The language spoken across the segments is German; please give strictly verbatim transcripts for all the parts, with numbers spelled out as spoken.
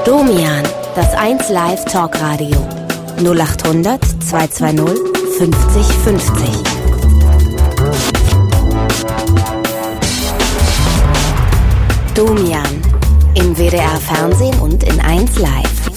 Domian, das eins Live Talkradio. null acht hundert zweihundertzweißig fünfzig fünfzig. Domian, im W D R Fernsehen und in eins Live.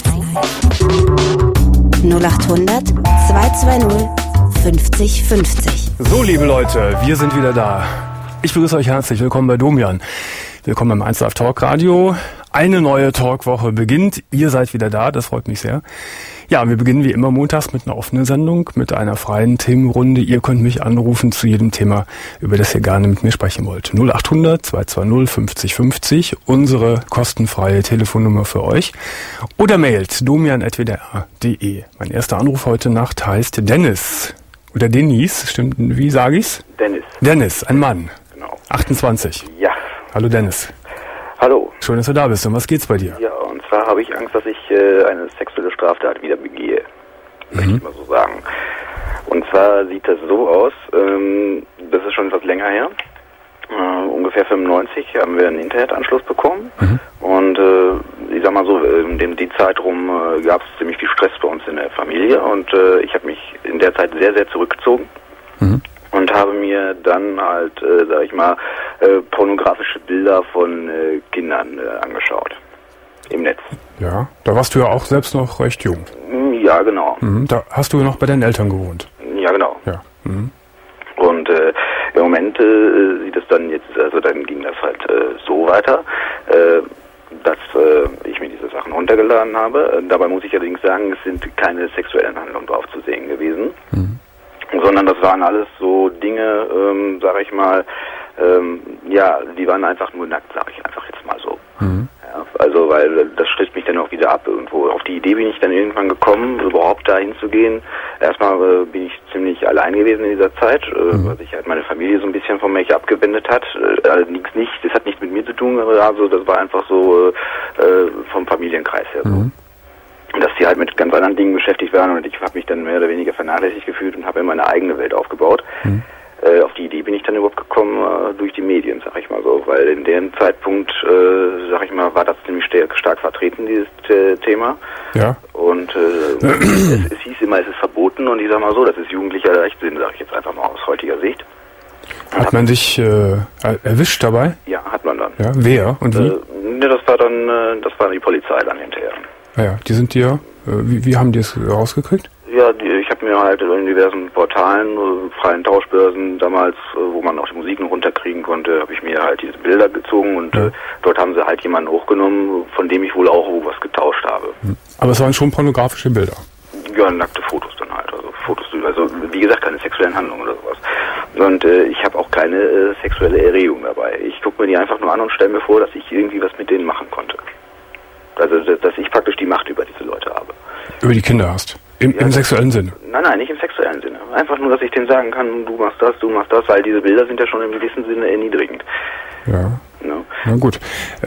null acht hundert zweihundertzweißig fünfzig fünfzig. So, liebe Leute, wir sind wieder da. Ich begrüße euch herzlich. Willkommen bei Domian. Willkommen beim eins Live Talkradio. Eine neue Talkwoche beginnt. Ihr seid wieder da, das freut mich sehr. Ja, wir beginnen wie immer montags mit einer offenen Sendung, mit einer freien Themenrunde. Ihr könnt mich anrufen zu jedem Thema, über das ihr gerne mit mir sprechen wollt. null acht hundert zweihundertzweißig fünfzig fünfzig, unsere kostenfreie Telefonnummer für euch. Oder mailt domian at w d r punkt d e. Mein erster Anruf heute Nacht heißt Dennis. Oder Denise, stimmt, wie sage ich's? Dennis. Dennis, ein Mann. Genau. achtundzwanzig. Ja. Hallo Dennis. Hallo. Schön, dass du da bist. Und was geht's bei dir? Ja, und zwar habe ich Angst, dass ich äh, eine sexuelle Straftat wieder begehe. Möchte Mhm. ich mal so sagen. Und zwar sieht das so aus, ähm, das ist schon etwas länger her. Äh, ungefähr fünfundneunzig haben wir einen Internetanschluss bekommen. Mhm. Und äh, ich sag mal so, in dem die Zeit rum äh, gab es ziemlich viel Stress bei uns in der Familie. Und äh, ich habe mich in der Zeit sehr, sehr zurückgezogen. Mhm. Und habe mir dann halt, äh, sag ich mal, äh, pornografische Bilder von äh, Kindern äh, angeschaut. Im Netz. Ja, da warst du ja auch selbst noch recht jung. Ja, genau. Mhm. Da hast du noch bei deinen Eltern gewohnt. Ja, genau. Ja. Mhm. Und äh, im Moment äh, sieht es dann jetzt, also dann ging das halt äh, so weiter, äh, dass äh, ich mir diese Sachen runtergeladen habe. Dabei muss ich allerdings sagen, es sind keine sexuellen Handlungen drauf zu sehen gewesen. Mhm. Sondern das waren alles so Dinge, ähm, sag ich mal, ähm, ja, die waren einfach nur nackt, sag ich einfach jetzt mal so. Mhm. Ja, also, weil das stößt mich dann auch wieder ab irgendwo. Auf die Idee bin ich dann irgendwann gekommen, überhaupt da hinzugehen. Erstmal äh, bin ich ziemlich allein gewesen in dieser Zeit, äh, mhm. weil sich halt meine Familie so ein bisschen von mir abgewendet hat. Äh, allerdings nicht, das hat nichts mit mir zu tun, also das war einfach so äh, vom Familienkreis her so. Mhm. Dass die halt mit ganz anderen Dingen beschäftigt waren und ich habe mich dann mehr oder weniger vernachlässigt gefühlt und habe mir meine eigene Welt aufgebaut. Mhm. Äh, auf die Idee bin ich dann überhaupt gekommen äh, durch die Medien, sag ich mal so, weil in dem Zeitpunkt, äh, sag ich mal, war das ziemlich stark, stark vertreten, dieses äh, Thema. Ja. Und äh, es, es hieß immer, es ist verboten und ich sag mal so, das ist jugendlicher Leichtsinn, sag ich jetzt einfach mal aus heutiger Sicht. Und hat man dich äh, erwischt dabei? Ja, hat man dann. Ja, wer und wie? Äh, ne, das war dann, äh, das war die Polizei dann hinterher. Ah ja, die sind dir, äh, wie, wie haben die es rausgekriegt? Ja, die, ich habe mir halt in diversen Portalen, äh, freien Tauschbörsen damals, äh, wo man auch die Musik noch runterkriegen konnte, habe ich mir halt diese Bilder gezogen und ja. äh, dort haben sie halt jemanden hochgenommen, von dem ich wohl auch was getauscht habe. Aber es waren schon pornografische Bilder? Ja, nackte Fotos dann halt, also Fotos, also wie gesagt, keine sexuellen Handlungen oder sowas. Und äh, ich habe auch keine äh, sexuelle Erregung dabei. Ich gucke mir die einfach nur an und stelle mir vor, dass ich irgendwie was mit denen machen konnte. Also, dass ich praktisch die Macht über diese Leute habe. Über die Kinder hast? Im, ja, im sexuellen Sinne? Nein, nein, nicht im sexuellen Sinne. Einfach nur, dass ich denen sagen kann, du machst das, du machst das, weil diese Bilder sind ja schon im gewissen Sinne erniedrigend. Ja. No? Na gut.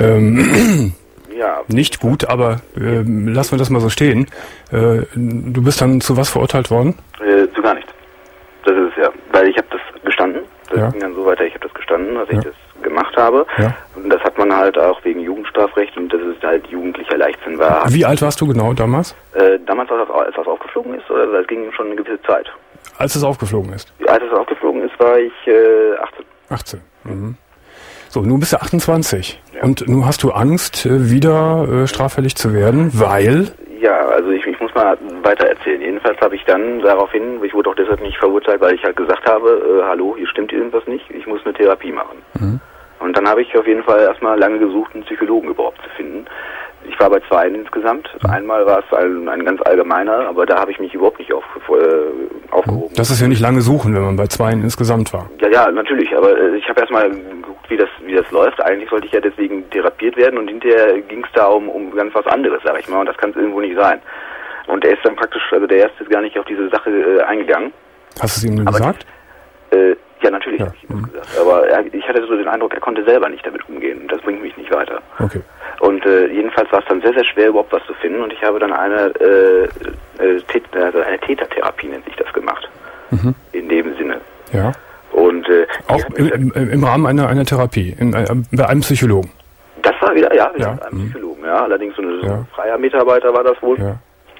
Ähm, ja. Nicht gut, aber äh, lassen wir das mal so stehen. Äh, du bist dann zu was verurteilt worden? Äh, zu gar nichts. Das ist es ja. Weil ich habe das gestanden. Das ja. ging dann so weiter, ich habe das gestanden, dass ja. ich das gemacht habe. Ja. Und das hat man halt auch wegen Jugendstrafrecht und das ist halt jugendlicher Leichtsinn war. Wie alt warst du genau damals? Äh, damals, als das, als das aufgeflogen ist, oder es ging schon eine gewisse Zeit. Als es aufgeflogen ist? Als es aufgeflogen ist, war ich äh, achtzehn. achtzehn. Mhm. So, nun bist du achtundzwanzig. Ja. Und nun hast du Angst, wieder äh, straffällig zu werden, weil... Ja, also ich, ich muss mal weiter erzählen. Jedenfalls habe ich dann daraufhin, ich wurde auch deshalb nicht verurteilt, weil ich halt gesagt habe, äh, hallo, hier stimmt irgendwas nicht, ich muss eine Therapie machen. Mhm. Und dann habe ich auf jeden Fall erstmal lange gesucht, einen Psychologen überhaupt zu finden. Ich war bei zwei insgesamt. Einmal war es ein, ein ganz allgemeiner, aber da habe ich mich überhaupt nicht auf, äh, aufgehoben. Das ist ja nicht lange suchen, wenn man bei zwei insgesamt war. Ja, ja, natürlich, aber äh, ich habe erstmal geguckt, wie das wie das läuft. Eigentlich sollte ich ja deswegen therapiert werden und hinterher ging es da um, um ganz was anderes, sag ich mal, und das kann es irgendwo nicht sein. Und er ist dann praktisch, also der Erste ist gar nicht auf diese Sache äh, eingegangen. Hast du es ihm denn aber gesagt? Die, äh, ja, natürlich ja. habe ich ihm das gesagt. Aber er, ich hatte so den Eindruck, er konnte selber nicht damit umgehen. Und das bringt mich nicht weiter. Okay. Und äh, jedenfalls war es dann sehr, sehr schwer, überhaupt was zu finden. Und ich habe dann eine, äh, äh, Tät, also eine Tätertherapie, nennt sich das, gemacht. Mhm. In dem Sinne. Ja. Und äh, auch im, im, im Rahmen einer, einer Therapie, in, äh, bei einem Psychologen? Das war wieder, ja, wieder ja. mit einem Mhm. Psychologen, ja. Allerdings so ein Ja. freier Mitarbeiter war das wohl. Ja.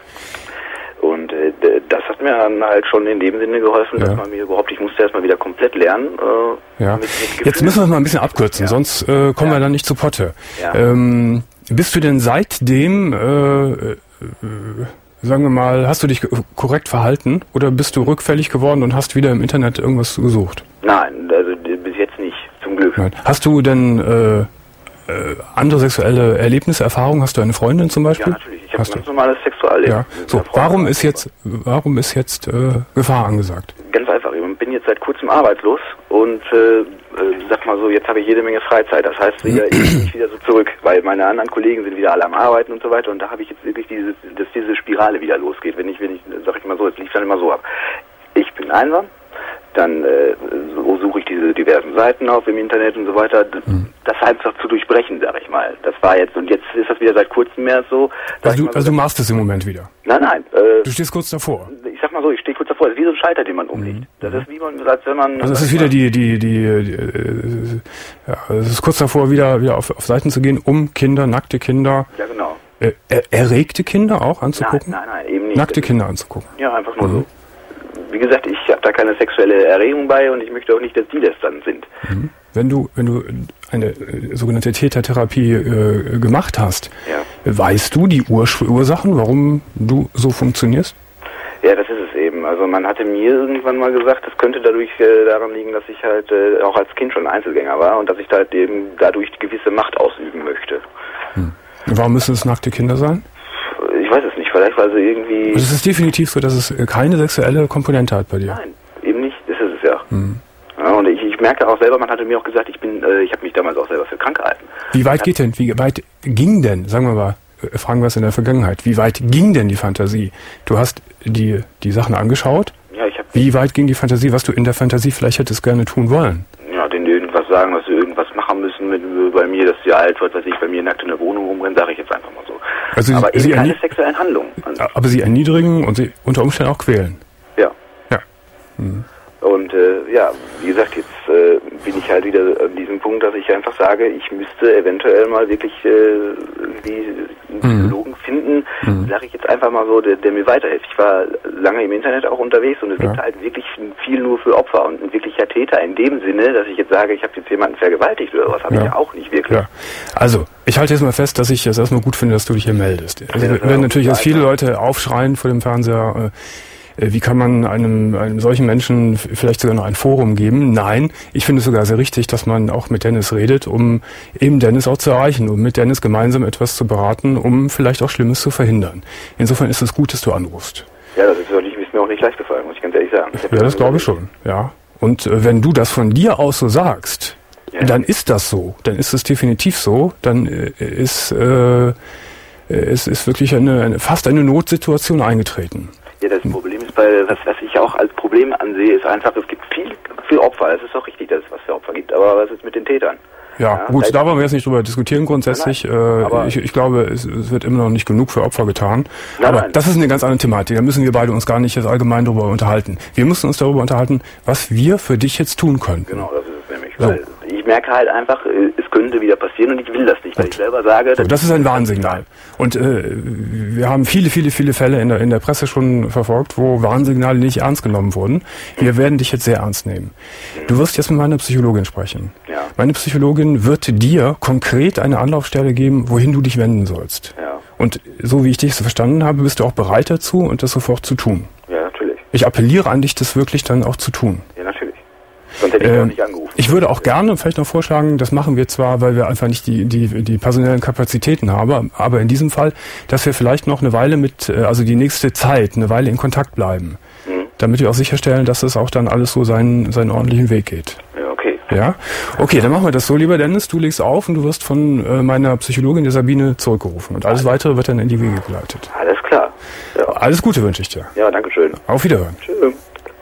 Und äh, d- das hat mir dann halt schon in dem Sinne geholfen, Ja. dass man mir überhaupt, ich musste erstmal wieder komplett lernen. Äh, Ja. mit, mit Jetzt müssen wir es mal ein bisschen abkürzen, Ja. sonst äh, kommen Ja. wir dann nicht zu Potte. Ja. Ähm, bist du denn seitdem, äh, äh, sagen wir mal, hast du dich korrekt verhalten oder bist du rückfällig geworden und hast wieder im Internet irgendwas gesucht? Nein, also d- bis jetzt nicht, zum Glück. Nein. Hast du denn äh, äh, andere sexuelle Erlebnisse, Erfahrungen? Hast du eine Freundin zum Ja, Beispiel? natürlich. Ich habe Hast ganz du? normales Sexualleben. Ja. Mit So, meiner Freundin. warum ist jetzt, warum ist jetzt äh, Gefahr angesagt? Ganz einfach. Ich bin jetzt seit kurzem arbeitslos und äh, äh, sag mal so, jetzt habe ich jede Menge Freizeit. Das heißt, wieder, ich bin nicht wieder so zurück, weil meine anderen Kollegen sind wieder alle am Arbeiten und so weiter. Und da habe ich jetzt wirklich diese, dass diese Spirale wieder losgeht. Wenn ich, wenn ich, sag ich mal so, es lief dann immer so ab. Ich bin einsam. Dann äh, so suche ich diese diversen Seiten auf im Internet und so weiter. D- Mhm. Das einfach zu durchbrechen, sag ich mal. Das war jetzt, und jetzt ist das wieder seit kurzem mehr so. sag Also ich du, mal so, also du machst es im Moment wieder. nein, nein. Äh, Du stehst kurz davor. ich sag mal so, ich stehe kurz davor. Das ist wie so ein Scheiter, den man umlegt. Das ist wie man, als wenn man... Also es ist wieder die, die, die, die äh, ja, es ist kurz davor, wieder, wieder auf, auf Seiten zu gehen, um Kinder, nackte Kinder, Ja, genau. äh, er, erregte Kinder auch Nein, anzugucken? nein, nein, eben nicht. Nackte Kinder anzugucken. Ja, einfach nur Mhm. so. Wie gesagt, ich habe da keine sexuelle Erregung bei und ich möchte auch nicht, dass die das dann sind. Mhm. Wenn du, wenn du eine äh, sogenannte Tätertherapie äh, gemacht hast, Ja. weißt du die Urs- Ursachen, warum du so funktionierst? Ja, das ist es eben. Also man hatte mir irgendwann mal gesagt, das könnte dadurch äh, daran liegen, dass ich halt äh, auch als Kind schon Einzelgänger war und dass ich da halt eben dadurch gewisse Macht ausüben möchte. Hm. Warum müssen es nackte Kinder sein? Ich weiß es nicht, vielleicht weil sie irgendwie... Also es ist definitiv so, dass es äh, keine sexuelle Komponente hat bei dir. Nein, eben nicht, das ist es ja. Hm. Ja, und ich, ich merke auch selber, man hatte mir auch gesagt, ich bin, äh, ich habe mich damals auch selber für krank gehalten. Wie weit geht denn, wie weit ging denn, sagen wir mal, äh, fragen wir es in der Vergangenheit, wie weit ging denn die Fantasie? Du hast die, die Sachen angeschaut. Ja, ich habe Wie weit ging die Fantasie, was du in der Fantasie vielleicht hättest gerne tun wollen? ja, denen irgendwas sagen, dass sie irgendwas machen müssen mit bei mir, dass sie alt wird, was ich bei mir nackt in der Wohnung rumrennen, sage ich jetzt einfach mal so. Also Aber sie, sie eben keine ernie- sexuellen Handlungen. aber sie erniedrigen und sie unter Umständen auch quälen. Ja. Ja. Mhm. Und äh, ja, wie gesagt, jetzt äh, bin ich halt wieder an diesem Punkt, dass ich einfach sage, ich müsste eventuell mal wirklich äh, irgendwie einen Psychologen finden, Mhm. sage ich jetzt einfach mal so, der, der mir weiterhilft. Ich war lange im Internet auch unterwegs und es Ja. gibt halt wirklich viel nur für Opfer und ein wirklicher Täter in dem Sinne, dass ich jetzt sage, ich habe jetzt jemanden vergewaltigt oder was, habe Ja. ich ja auch nicht wirklich. Ja. Also, ich halte jetzt mal fest, dass ich es erstmal gut finde, dass du dich hier meldest. Also, Ja, wir das werden auch natürlich jetzt viele weiter. Leute aufschreien vor dem Fernseher, äh, wie kann man einem, einem solchen Menschen f- vielleicht sogar noch ein Forum geben? Nein, ich finde es sogar sehr richtig, dass man auch mit Dennis redet, um eben Dennis auch zu erreichen, um mit Dennis gemeinsam etwas zu beraten, um vielleicht auch Schlimmes zu verhindern. Insofern ist es gut, dass du anrufst. Ja, das ist, wirklich, ist mir auch nicht leicht gefallen, muss ich ganz ehrlich sagen. Ich hab Ja, das glaube ich schon, ja. Und äh, wenn du das von dir aus so sagst, Ja. dann ist das so, dann ist es definitiv so, dann äh, ist, äh, es ist wirklich eine, eine fast eine Notsituation eingetreten. Ja, das Problem ist, bei, was, was ich auch als Problem ansehe, ist einfach, es gibt viel, viel Opfer. Es ist auch richtig, dass es was für Opfer gibt, aber was ist mit den Tätern? Ja, Ja, gut, vielleicht- da wollen wir jetzt nicht drüber diskutieren grundsätzlich. Nein, nein, äh, aber- ich, ich glaube, es, es wird immer noch nicht genug für Opfer getan. Nein, aber nein. das ist eine ganz andere Thematik. Da müssen wir beide uns gar nicht jetzt allgemein darüber unterhalten. Wir müssen uns darüber unterhalten, was wir für dich jetzt tun können. Genau, das ist es nämlich. So. Weil ich merke halt einfach, äh, es könnte wieder passieren und ich will das nicht, weil ich selber sage... So, das ist ein Warnsignal. Und äh, wir haben viele, viele, viele Fälle in der, in der Presse schon verfolgt, wo Warnsignale nicht ernst genommen wurden. Wir werden dich jetzt sehr ernst nehmen. Du wirst jetzt mit meiner Psychologin sprechen. Ja. Meine Psychologin wird dir konkret eine Anlaufstelle geben, wohin du dich wenden sollst. Ja. Und so wie ich dich so verstanden habe, bist du auch bereit dazu und das sofort zu tun. Ja, natürlich. Ich appelliere an dich, das wirklich dann auch zu tun. Ja, natürlich. Sonst hätte ich Ähm, auch nicht angerufen. Ich würde auch gerne vielleicht noch vorschlagen, das machen wir zwar, weil wir einfach nicht die, die, die personellen Kapazitäten haben, aber in diesem Fall, dass wir vielleicht noch eine Weile mit, äh, also die nächste Zeit, eine Weile in Kontakt bleiben, Mhm. damit wir auch sicherstellen, dass es auch dann alles so seinen, seinen ordentlichen Weg geht. Ja, okay. Ja? Okay, dann machen wir das so, lieber Dennis, du legst auf und du wirst von äh, meiner Psychologin, der Sabine, zurückgerufen und alles Weitere wird dann in die Wege geleitet. Alles klar. Ja, Alles Gute wünsche ich dir. ja, danke schön. Auf Wiederhören. Tschüss.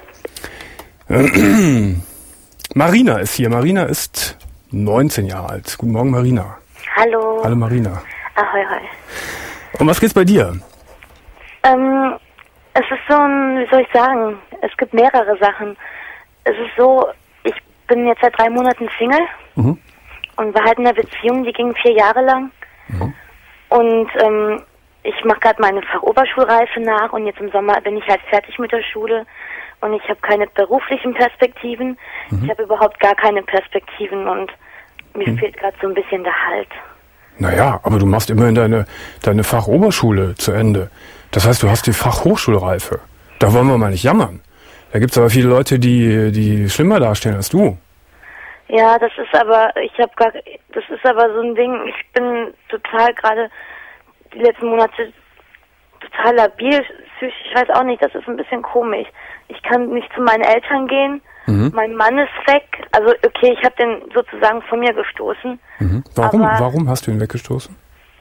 Marina ist hier. Marina ist neunzehn Jahre alt. Guten Morgen, Marina. Hallo. Hallo, Marina. Ahoi, hoi. Um was geht's bei dir? Ähm, es ist so ein, wie soll ich sagen, es gibt mehrere Sachen. Es ist so, ich bin jetzt seit drei Monaten Single Mhm. und war halt in einer Beziehung, die ging vier Jahre lang. Mhm. Und ähm, ich mache gerade meine Fachoberschulreife nach und jetzt im Sommer bin ich halt fertig mit der Schule und ich habe keine beruflichen Perspektiven. Mhm. Ich habe überhaupt gar keine Perspektiven und mir mhm. fehlt gerade so ein bisschen der Halt. Naja, aber du machst immerhin deine, deine Fachoberschule zu Ende. Das heißt, du hast die Fachhochschulreife. Da wollen wir mal nicht jammern. Da gibt es aber viele Leute, die, die schlimmer dastehen als du. Ja, das ist aber, ich habe gar, das ist aber so ein Ding, ich bin total gerade die letzten Monate total labil, psychisch, ich weiß auch nicht, das ist ein bisschen komisch. Ich kann nicht zu meinen Eltern gehen, mhm. mein Mann ist weg, also okay, ich habe den sozusagen von mir gestoßen. Mhm. Warum, aber, warum hast du ihn weggestoßen?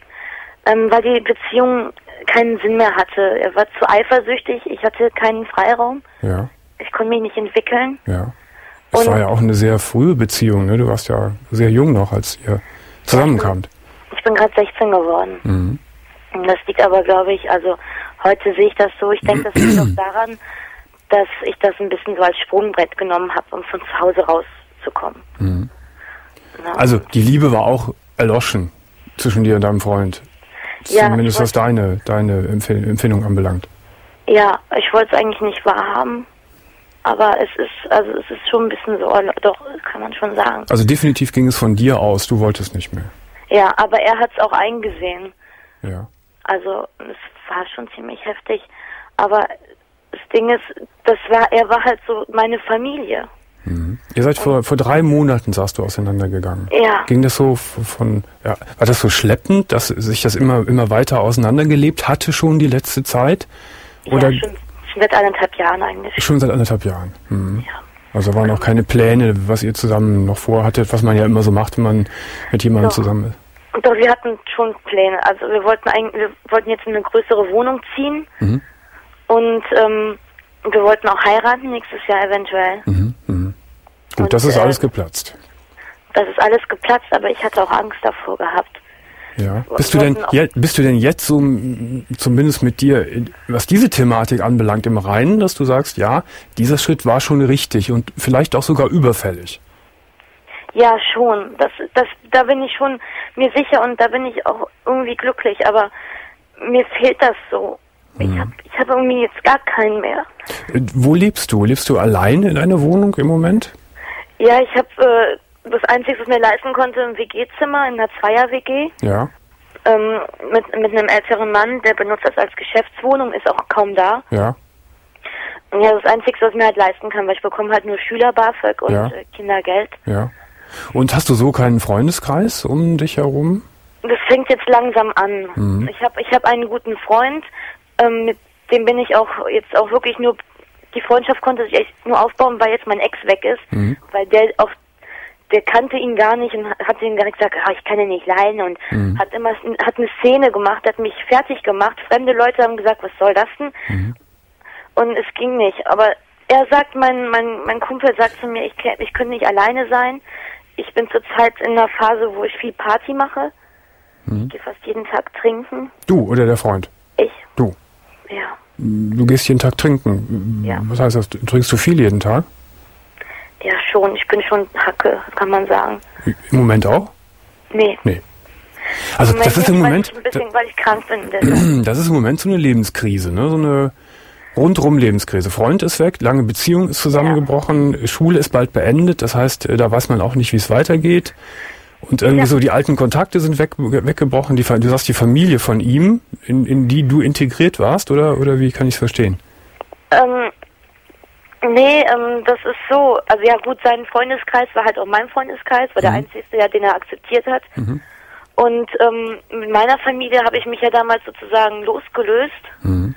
Ähm, weil die Beziehung keinen Sinn mehr hatte. Er war zu eifersüchtig, ich hatte keinen Freiraum. Ja. Ich konnte mich nicht entwickeln. Ja. Es war ja auch eine sehr frühe Beziehung, ne? Du warst ja sehr jung noch, als ihr zusammenkamt. Ich bin gerade sechzehn geworden. Mhm. Und das liegt aber, glaube ich, also heute sehe ich das so, ich denke, das liegt auch daran, dass ich das ein bisschen so als Sprungbrett genommen habe, um von zu Hause rauszukommen. Mhm. Ja. Also die Liebe war auch erloschen zwischen dir und deinem Freund. Ja, zumindest was deine, deine Empfindung anbelangt. Ja, ich wollte es eigentlich nicht wahrhaben. Aber es ist, also es ist schon ein bisschen so, doch, kann man schon sagen. Also definitiv ging es von dir aus, du wolltest nicht mehr. Ja, aber er hat es auch eingesehen. Ja. Also es war schon ziemlich heftig. Aber das Ding ist, das war, er war halt so meine Familie. Mhm. Ihr seid vor, vor drei Monaten, sagst du, auseinandergegangen. Ja. Ging das so von, ja, war das so schleppend, dass sich das immer, immer weiter auseinandergelebt hatte schon die letzte Zeit? Oder? Ja, schon. Schon seit anderthalb Jahren eigentlich. Schon seit anderthalb Jahren. Mhm. Ja. Also waren auch keine Pläne, was ihr zusammen noch vorhattet, was man ja immer so macht, wenn man mit jemandem Doch. zusammen ist. Doch, wir hatten schon Pläne. Also wir wollten eigentlich, wir wollten jetzt in eine größere Wohnung ziehen mhm. und ähm, wir wollten auch heiraten nächstes Jahr eventuell. Mhm. Mhm. Gut, und das ist äh, alles geplatzt. Das ist alles geplatzt, aber ich hatte auch Angst davor gehabt. Ja. Bist du denn je, bist du denn jetzt so zumindest mit dir, was diese Thematik anbelangt, im Reinen, dass du sagst, ja, dieser Schritt war schon richtig und vielleicht auch sogar überfällig? Ja, schon. Das, das, da bin ich schon mir sicher und da bin ich auch irgendwie glücklich, aber mir fehlt das so. Hm. Ich habe ich hab irgendwie jetzt gar keinen mehr. Wo lebst du? Lebst du allein in einer Wohnung im Moment? Ja, ich habe äh, das Einzige, was ich mir leisten konnte, ein W G-Zimmer in einer Zweier-W G. Ja. Ähm, mit, mit einem älteren Mann, der benutzt das als Geschäftswohnung, ist auch kaum da. Ja. Und ja, das Einzige, was ich mir halt leisten kann, weil ich bekomme halt nur Schüler-BAföG und ja. Kindergeld. Ja. Und hast du so keinen Freundeskreis um dich herum? Das fängt jetzt langsam an. Mhm. Ich habe ich hab einen guten Freund, ähm, mit dem bin ich auch jetzt auch wirklich nur, die Freundschaft konnte sich echt nur aufbauen, weil jetzt mein Ex weg ist, mhm. weil der auch der kannte ihn gar nicht und hat ihm gar nicht gesagt, ah, ich kann ihn nicht leiden und mhm. hat immer hat eine Szene gemacht, hat mich fertig gemacht. Fremde Leute haben gesagt, was soll das denn? Mhm. Und es ging nicht. Aber er sagt, mein mein mein Kumpel sagt zu mir, ich ich könnte nicht alleine sein. Ich bin zurzeit in einer Phase, wo ich viel Party mache. Mhm. Ich gehe fast jeden Tag trinken. Du oder der Freund? Ich. Du? Ja. Du gehst jeden Tag trinken? Ja. Was heißt das? Trinkst du viel jeden Tag? Ja, schon. Ich bin schon Hacke, kann man sagen. Im Moment auch? Nee. Nee. Also Moment das ist im Moment... Ein bisschen, weil ich krank bin. Das ist im Moment so eine Lebenskrise, ne? So eine rundrum Lebenskrise. Freund ist weg, lange Beziehung ist zusammengebrochen, ja. Schule ist bald beendet, das heißt, da weiß man auch nicht, wie es weitergeht. Und irgendwie ja. so die alten Kontakte sind weg, weggebrochen. Die, du sagst, die Familie von ihm, in, in die du integriert warst, oder, oder wie kann ich es verstehen? Ähm... Nee, ähm, das ist so, also ja gut, sein Freundeskreis war halt auch mein Freundeskreis, war mhm. der einzige, ja, den er akzeptiert hat. Mhm. Und ähm, mit meiner Familie habe ich mich ja damals sozusagen losgelöst. Mhm.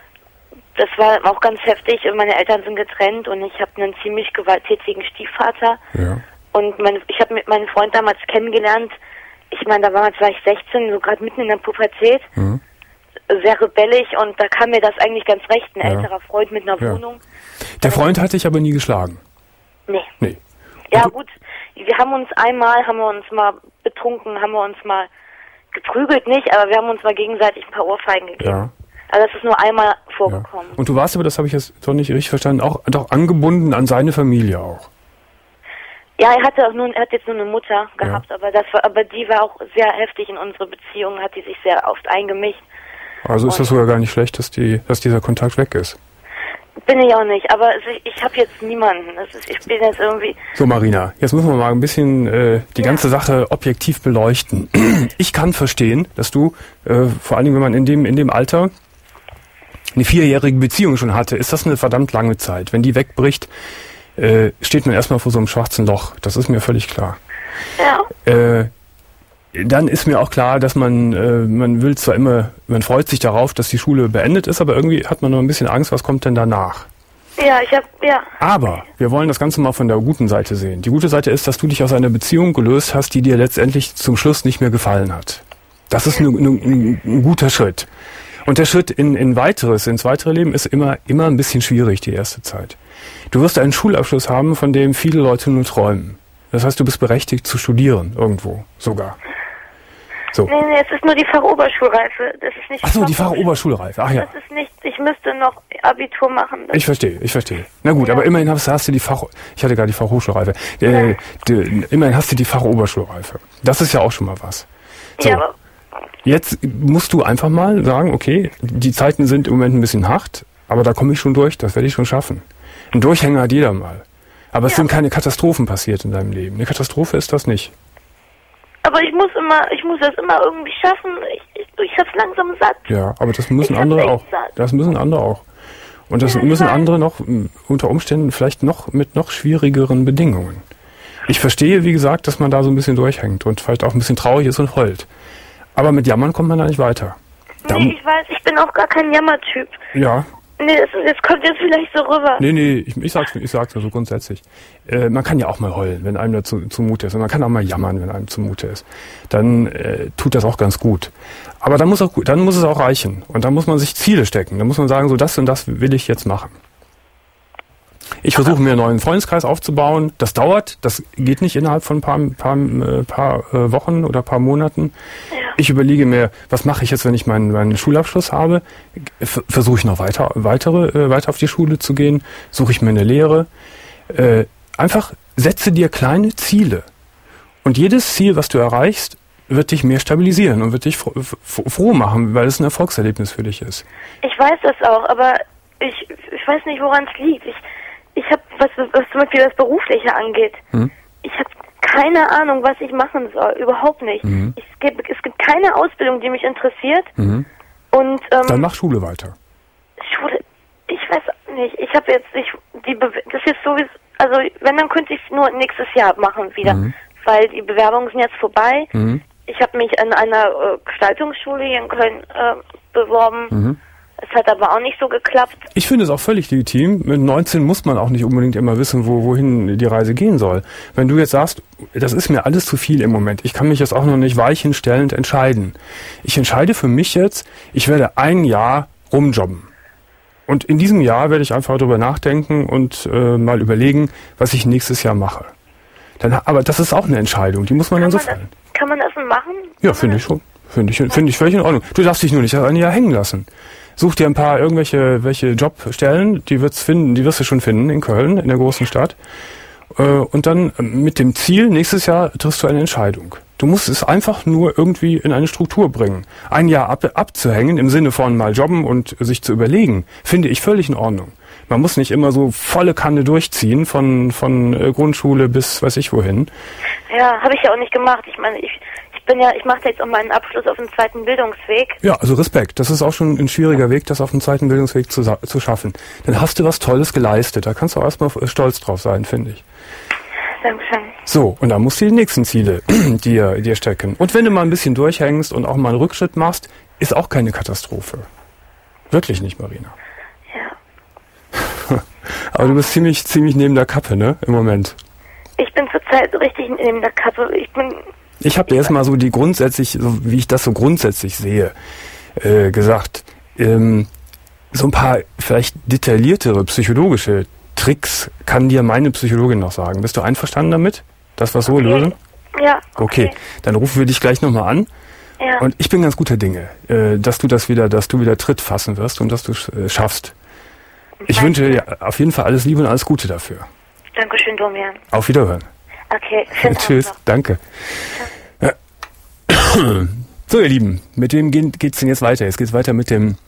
Das war auch ganz heftig und meine Eltern sind getrennt und ich habe einen ziemlich gewalttätigen Stiefvater. Ja. Und meine, ich habe mit meinem Freund damals kennengelernt, ich meine, damals war ich sechzehn, so gerade mitten in der Pubertät. Mhm. Sehr rebellisch und da kam mir das eigentlich ganz recht, ein ja. älterer Freund mit einer ja. Wohnung. Der Freund hat dich aber nie geschlagen? Nee. Nee. Ja gut, wir haben uns einmal, haben wir uns mal betrunken, haben wir uns mal geprügelt nicht, aber wir haben uns mal gegenseitig ein paar Ohrfeigen gegeben. Ja. Also das ist nur einmal vorgekommen. Ja. Und du warst aber, das habe ich jetzt doch nicht richtig verstanden, auch doch angebunden an seine Familie auch? Ja, er hatte auch nur, er hat jetzt nur eine Mutter gehabt, Ja. aber das war, aber die war auch sehr heftig in unsere Beziehung, hat die sich sehr oft eingemischt. Also ist das sogar gar nicht schlecht, dass die, dass dieser Kontakt weg ist. Bin ich auch nicht, aber es, ich, ich habe jetzt niemanden. Das ist, ich bin jetzt irgendwie... So, Marina, jetzt müssen wir mal ein bisschen äh, die Ja. ganze Sache objektiv beleuchten. Ich kann verstehen, dass du, äh, vor allen Dingen, wenn man in dem, in dem Alter eine vierjährige Beziehung schon hatte, ist das eine verdammt lange Zeit. Wenn die wegbricht, äh, steht man erstmal vor so einem schwarzen Loch. Das ist mir völlig klar. Ja, Äh, dann ist mir auch klar, dass man, äh, man will zwar immer, man freut sich darauf, dass die Schule beendet ist, aber irgendwie hat man noch ein bisschen Angst, was kommt denn danach? ja, ich habe, ja. Aber wir wollen das Ganze mal von der guten Seite sehen. Die gute Seite ist, dass du dich aus einer Beziehung gelöst hast, die dir letztendlich zum Schluss nicht mehr gefallen hat. Das ist ein, ein, ein guter Schritt. Und der Schritt in, in weiteres, ins weitere Leben ist immer, immer ein bisschen schwierig, die erste Zeit. Du wirst einen Schulabschluss haben, von dem viele Leute nur träumen. Das heißt, du bist berechtigt zu studieren, irgendwo sogar. So. Nee, nee, es ist nur die Fachoberschulreife. Das ist nicht... Ach so, die Fachoberschulreife. Ach ja. Das ist nicht, ich müsste noch Abitur machen. Das Ich verstehe, ich verstehe. Na gut, Ja. aber immerhin hast, hast du die Fach... Ich hatte gerade die Fachhochschulreife. Äh, die, immerhin hast du die Fachoberschulreife. Das ist ja auch schon mal was. So, Ja, aber jetzt musst du einfach mal sagen, okay, die Zeiten sind im Moment ein bisschen hart, aber da komme ich schon durch, das werde ich schon schaffen. Ein Durchhänger hat jeder mal. Aber es Ja. sind keine Katastrophen passiert in deinem Leben. Eine Katastrophe ist das nicht. Aber ich muss immer, ich muss das immer irgendwie schaffen. Ich, ich, ich hab's langsam satt. Ja, aber das müssen Ich hab's andere echt auch. satt. Das müssen andere auch. Und das Ja, ich müssen weiß. andere noch m, unter Umständen vielleicht noch mit noch schwierigeren Bedingungen. Ich verstehe, wie gesagt, dass man da so ein bisschen durchhängt und vielleicht auch ein bisschen traurig ist und heult. Aber mit Jammern kommt man da nicht weiter. Da, Nee, ich weiß, ich bin auch gar kein Jammertyp. ja, Nee, das, das kommt jetzt vielleicht so rüber. nee, nee, ich, ich sag's, ich sag's nur so grundsätzlich. Äh, man kann ja auch mal heulen, wenn einem dazu zumute ist. Und man kann auch mal jammern, wenn einem zumute ist. Dann äh, tut das auch ganz gut. Aber dann muss, auch, dann muss es auch reichen. Und dann muss man sich Ziele stecken. Dann muss man sagen, so das und das will ich jetzt machen. Ich versuche mir einen neuen Freundeskreis aufzubauen. Das dauert, das geht nicht innerhalb von ein paar, paar, äh, paar äh, Wochen oder paar Monaten. Ja. Ich überlege mir, was mache ich jetzt, wenn ich meinen, meinen Schulabschluss habe? F- Versuche ich noch weiter, weitere, äh, weiter auf die Schule zu gehen? Suche ich mir eine Lehre? Äh, einfach setze dir kleine Ziele. Und jedes Ziel, was du erreichst, wird dich mehr stabilisieren und wird dich fro- f- froh machen, weil es ein Erfolgserlebnis für dich ist. Ich weiß das auch, aber ich, ich weiß nicht, woran es liegt. Ich, ich habe, was, was zum Beispiel das Berufliche angeht, Hm? ich habe keine Ahnung, was ich machen soll. Überhaupt nicht. Mhm. Ich, es, gibt, es gibt keine Ausbildung, die mich interessiert. Mhm. Und ähm, Dann mach Schule weiter. Schule, ich weiß nicht. Ich habe jetzt, ich, die Be das ist jetzt sowieso, also wenn, dann könnte ich es nur nächstes Jahr machen wieder. Mhm. Weil die Bewerbungen sind jetzt vorbei. Mhm. Ich habe mich an einer äh, Gestaltungsschule hier in Köln äh, beworben. Mhm. Es hat aber auch nicht so geklappt. Ich finde es auch völlig legitim. Mit neunzehn muss man auch nicht unbedingt immer wissen, wo, wohin die Reise gehen soll. Wenn du jetzt sagst, das ist mir alles zu viel im Moment, ich kann mich jetzt auch noch nicht weichenstellend entscheiden. Ich entscheide für mich jetzt, ich werde ein Jahr rumjobben. Und in diesem Jahr werde ich einfach darüber nachdenken und äh, mal überlegen, was ich nächstes Jahr mache. Dann, aber das ist auch eine Entscheidung, die muss man Kann dann so man, das, fallen. kann man das denn machen? Ja, finde ich schon. Finde ich, finde ich völlig in Ordnung. Du darfst dich nur nicht das eine Jahr hängen lassen. Such dir ein paar irgendwelche welche Jobstellen, die wird's finden, die wirst du schon finden in Köln, in der großen Stadt. Äh, und dann mit dem Ziel, nächstes Jahr triffst du eine Entscheidung. Du musst es einfach nur irgendwie in eine Struktur bringen. Ein Jahr ab, abzuhängen, im Sinne von mal jobben und sich zu überlegen, finde ich völlig in Ordnung. Man muss nicht immer so volle Kanne durchziehen, von, von äh, Grundschule bis weiß ich wohin. Ja, habe ich ja auch nicht gemacht. Ich meine, ich, ich bin ja, ich mache jetzt auch meinen Abschluss auf dem zweiten Bildungsweg. Ja, also Respekt. Das ist auch schon ein schwieriger Weg, das auf dem zweiten Bildungsweg zu, sa- zu schaffen. Dann hast du was Tolles geleistet. Da kannst du auch erstmal stolz drauf sein, finde ich. Dankeschön. So, und dann musst du die nächsten Ziele dir, dir stecken. Und wenn du mal ein bisschen durchhängst und auch mal einen Rückschritt machst, ist auch keine Katastrophe. Wirklich nicht, Marina. Ja. Aber du bist ziemlich, ziemlich neben der Kappe, ne, im Moment. Ich bin zurzeit richtig neben der Kappe. Ich bin, Ich habe dir erstmal so die grundsätzlich, so wie ich das so grundsätzlich sehe, äh, gesagt. Ähm, so ein paar vielleicht detailliertere psychologische Tricks kann dir meine Psychologin noch sagen. Bist du einverstanden damit, dass wir so lösen? ja, Okay, okay. dann rufen wir dich gleich nochmal an. Ja. Und ich bin ganz guter Dinge, äh, dass du das wieder, dass du wieder Tritt fassen wirst und dass du es äh, schaffst. Ich Danke. wünsche dir auf jeden Fall alles Liebe und alles Gute dafür. Dankeschön, Domian. Auf Wiederhören. Okay, schönen Tag Tschüss, noch. danke. Ja. So, ihr Lieben, mit wem geht, geht's denn jetzt weiter? Jetzt geht's weiter mit dem,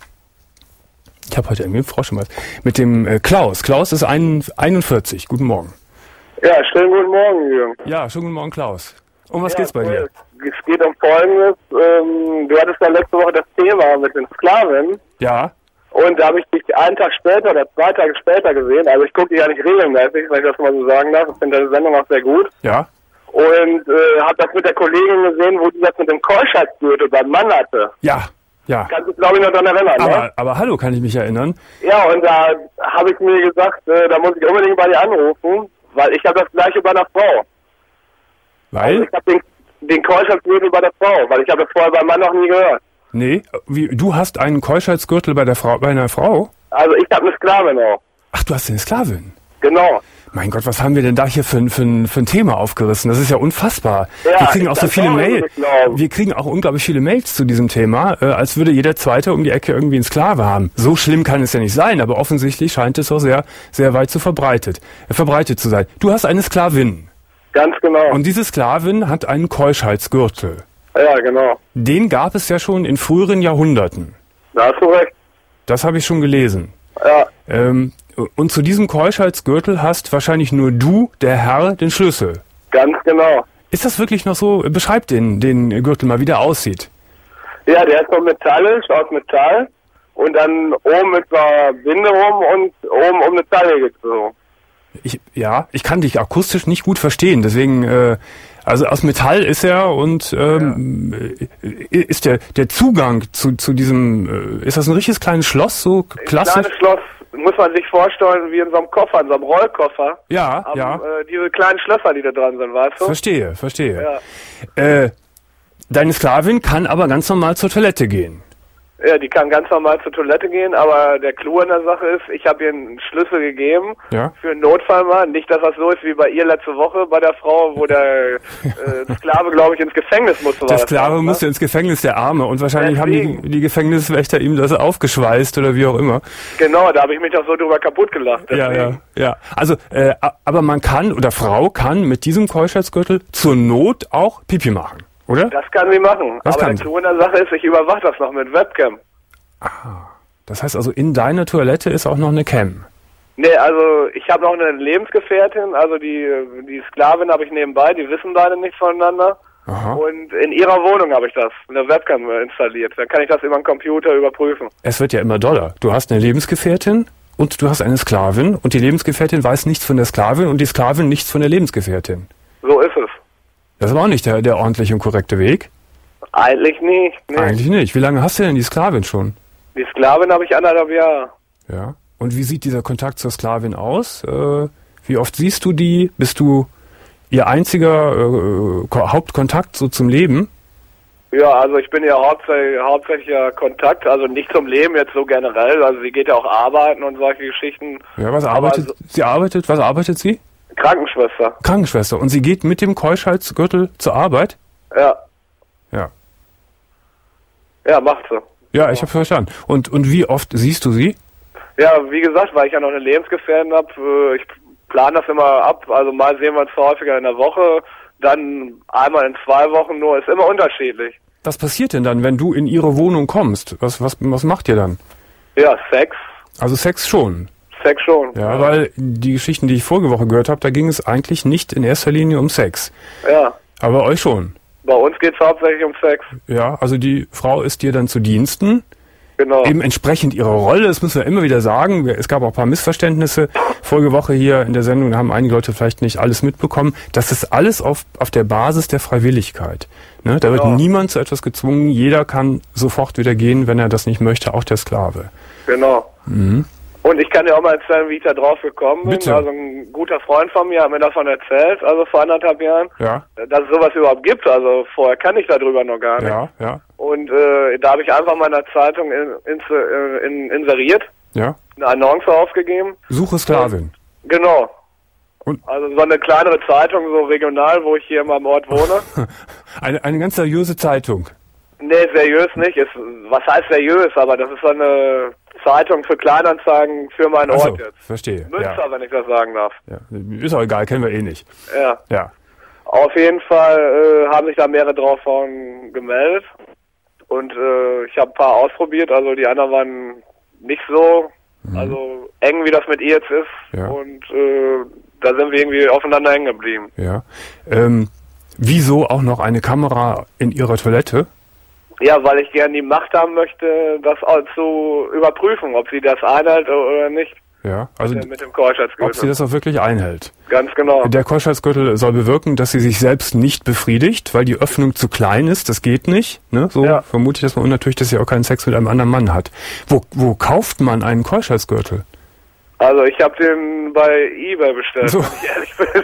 ich habe heute irgendwie einen Frosch im Hals, mit dem äh, Klaus. Klaus ist ein, einundvierzig. Guten Morgen. Ja, schönen guten Morgen, Jürgen. Ja, schönen guten Morgen, Klaus. Um was ja, geht's bei dir? Es geht um Folgendes. Ähm, du hattest ja letzte Woche das Thema mit den Sklaven. Ja. Und da habe ich dich einen Tag später oder zwei Tage später gesehen. Also ich gucke dich ja nicht regelmäßig, wenn ich das mal so sagen darf. Ich finde deine Sendung auch sehr gut. Ja. Und äh, habe das mit der Kollegin gesehen, wo die das mit dem Keuschheitsgürtel beim Mann hatte. Ja. Ja. Kannst du dich, glaube ich, noch daran erinnern, aber, ne? aber hallo, kann ich mich erinnern? Ja, und da habe ich mir gesagt, äh, da muss ich unbedingt bei dir anrufen, weil ich habe das gleiche bei einer Frau. Weil? Also ich habe den, den Keuschheitsgürtel bei der Frau, weil ich habe das vorher beim Mann noch nie gehört. Nee, wie, du hast einen Keuschheitsgürtel bei der Frau, bei einer Frau? Also ich habe eine Sklavin auch. Ach, du hast eine Sklavin? Genau. Mein Gott, was haben wir denn da hier für, für, für ein Thema aufgerissen? Das ist ja unfassbar. Ja, wir kriegen auch so viele Mails. glauben. Wir kriegen auch unglaublich viele Mails zu diesem Thema, äh, als würde jeder Zweite um die Ecke irgendwie einen Sklave haben. So schlimm kann es ja nicht sein, aber offensichtlich scheint es auch sehr, sehr weit zu verbreitet, äh, verbreitet zu sein. Du hast eine Sklavin. Ganz genau. Und diese Sklavin hat einen Keuschheitsgürtel. Ja, genau. Den gab es ja schon in früheren Jahrhunderten. Da hast du recht. Das habe ich schon gelesen. Ja. Ähm, und zu diesem Keuschheitsgürtel hast wahrscheinlich nur du, der Herr, den Schlüssel. Ganz genau. Ist das wirklich noch so? Beschreib den, den Gürtel mal, wie der aussieht. Ja, der ist so metallisch, aus Metall. Und dann oben mit so einer Binde rum und oben um eine Taille so. Ich, ja, ich kann dich akustisch nicht gut verstehen, deswegen, äh, also aus Metall ist er und ähm, ja. ist der der Zugang zu zu diesem, äh, ist das ein richtiges kleines Schloss, so klassisch? Ein kleines Schloss, muss man sich vorstellen, wie in so einem Koffer, in so einem Rollkoffer. Ja, Aber, ja. Äh, diese kleinen Schlösser, die da dran sind, weißt du? Verstehe, verstehe. Ja. Äh, deine Sklavin kann aber ganz normal zur Toilette gehen. Ja, die kann ganz normal zur Toilette gehen, aber der Clou an der Sache ist, ich habe ihr einen Schlüssel gegeben Ja. für einen Notfall mal. Nicht, dass das so ist wie bei ihr letzte Woche bei der Frau, wo der äh, Sklave, glaube ich, ins Gefängnis musste. Der Sklave musste ins Gefängnis, der Arme, und wahrscheinlich Deswegen. haben die, die Gefängniswächter ihm das aufgeschweißt oder wie auch immer. Genau, da habe ich mich doch so drüber kaputt gelacht. Ja, Deswegen. ja, ja. Also, äh, aber man kann, oder Frau kann mit diesem Keuschheitsgürtel zur Not auch Pipi machen, oder? Das kann sie machen. Das aber kann der sie. Clou an der Sache ist, ich überwache das noch mit Webcam. Das heißt also, in deiner Toilette ist auch noch eine Cam. Nee, also ich habe noch eine Lebensgefährtin, also die die Sklavin habe ich nebenbei, die wissen beide nichts voneinander. Aha. Und in ihrer Wohnung habe ich das, eine Webcam installiert. Dann kann ich das über den Computer überprüfen. Es wird ja immer doller. Du hast eine Lebensgefährtin und du hast eine Sklavin und die Lebensgefährtin weiß nichts von der Sklavin und die Sklavin nichts von der Lebensgefährtin. So ist es. Das ist aber auch nicht der, der ordentliche und korrekte Weg. Eigentlich nicht. Nee. Eigentlich nicht. Wie lange hast du denn die Sklavin schon? Die Sklavin habe ich anderthalb Jahre. Ja. Und wie sieht dieser Kontakt zur Sklavin aus? Äh, wie oft siehst du die? Bist du ihr einziger äh, Ko- Hauptkontakt so zum Leben? Ja, also ich bin ja hauptsächlich, hauptsächlicher Kontakt, also nicht zum Leben jetzt so generell. Also sie geht ja auch arbeiten und solche Geschichten. Ja, was Aber arbeitet so- sie? Arbeitet, was arbeitet sie? Krankenschwester. Krankenschwester. Und sie geht mit dem Keuschheitsgürtel zur Arbeit? Ja, Ja. ja, macht sie. Ja, ich habe verstanden. Und und wie oft siehst du sie? Ja, wie gesagt, weil ich ja noch eine Lebensgefährtin habe, ich plane das immer ab. Also mal sehen wir uns häufiger in der Woche, dann einmal in zwei Wochen nur. Ist immer unterschiedlich. Was passiert denn dann, wenn du in ihre Wohnung kommst? Was was was macht ihr dann? Ja, Sex. Also Sex schon. Sex schon. Ja, weil die Geschichten, die ich vorige Woche gehört habe, da ging es eigentlich nicht in erster Linie um Sex. Ja, Aber euch schon. bei uns geht's hauptsächlich um Sex. Ja, also die Frau ist dir dann zu Diensten. Genau. Eben entsprechend ihrer Rolle, das müssen wir immer wieder sagen. Es gab auch ein paar Missverständnisse. Vorige Woche hier in der Sendung, da haben einige Leute vielleicht nicht alles mitbekommen. Das ist alles auf, auf der Basis der Freiwilligkeit. Ne? Da wird Genau. niemand zu etwas gezwungen. Jeder kann sofort wieder gehen, wenn er das nicht möchte, auch der Sklave. Genau. Und ich kann dir auch mal erzählen, wie ich da drauf gekommen bin. Bitte. Also ein guter Freund von mir hat mir davon erzählt, also vor anderthalb Jahren, Ja, dass es sowas überhaupt gibt. Also vorher kannte ich darüber noch gar nicht. ja, ja, Und äh, da habe ich einfach meiner Zeitung in, in, in, inseriert, ja. eine Annonce aufgegeben. Suche Sklavin. Genau. Und- Also so eine kleinere Zeitung, so regional, wo ich hier in meinem Ort wohne. Eine, eine ganz seriöse Zeitung. Nee, seriös nicht. Ist, was heißt seriös? Aber das ist so eine Zeitung für Kleinanzeigen für meinen Ach so, Ort jetzt. Verstehe. Münster, Ja. wenn ich das sagen darf. Ja. Ist auch egal, kennen wir eh nicht. Ja. Ja. Auf jeden Fall äh, haben sich da mehrere drauf von gemeldet. Und äh, ich habe ein paar ausprobiert, also die anderen waren nicht so, mhm. also eng wie das mit ihr jetzt ist. Ja. Und äh, da sind wir irgendwie aufeinander hängen geblieben. Ja. Ähm, wieso auch noch eine Kamera in ihrer Toilette? Ja, weil ich gerne die Macht haben möchte, das auch zu überprüfen, ob sie das einhält oder nicht. Ja, also mit dem, mit dem Keuschheitsgürtel. Ob sie das auch wirklich einhält. Ganz genau. Der Keuschheitsgürtel soll bewirken, dass sie sich selbst nicht befriedigt, weil die Öffnung zu klein ist. Das geht nicht. Ne? So ja. vermute ich das mal. Und natürlich, dass sie auch keinen Sex mit einem anderen Mann hat. Wo, wo kauft man einen Keuschheitsgürtel? Also ich habe den bei eBay bestellt, so. wenn ich ehrlich bin.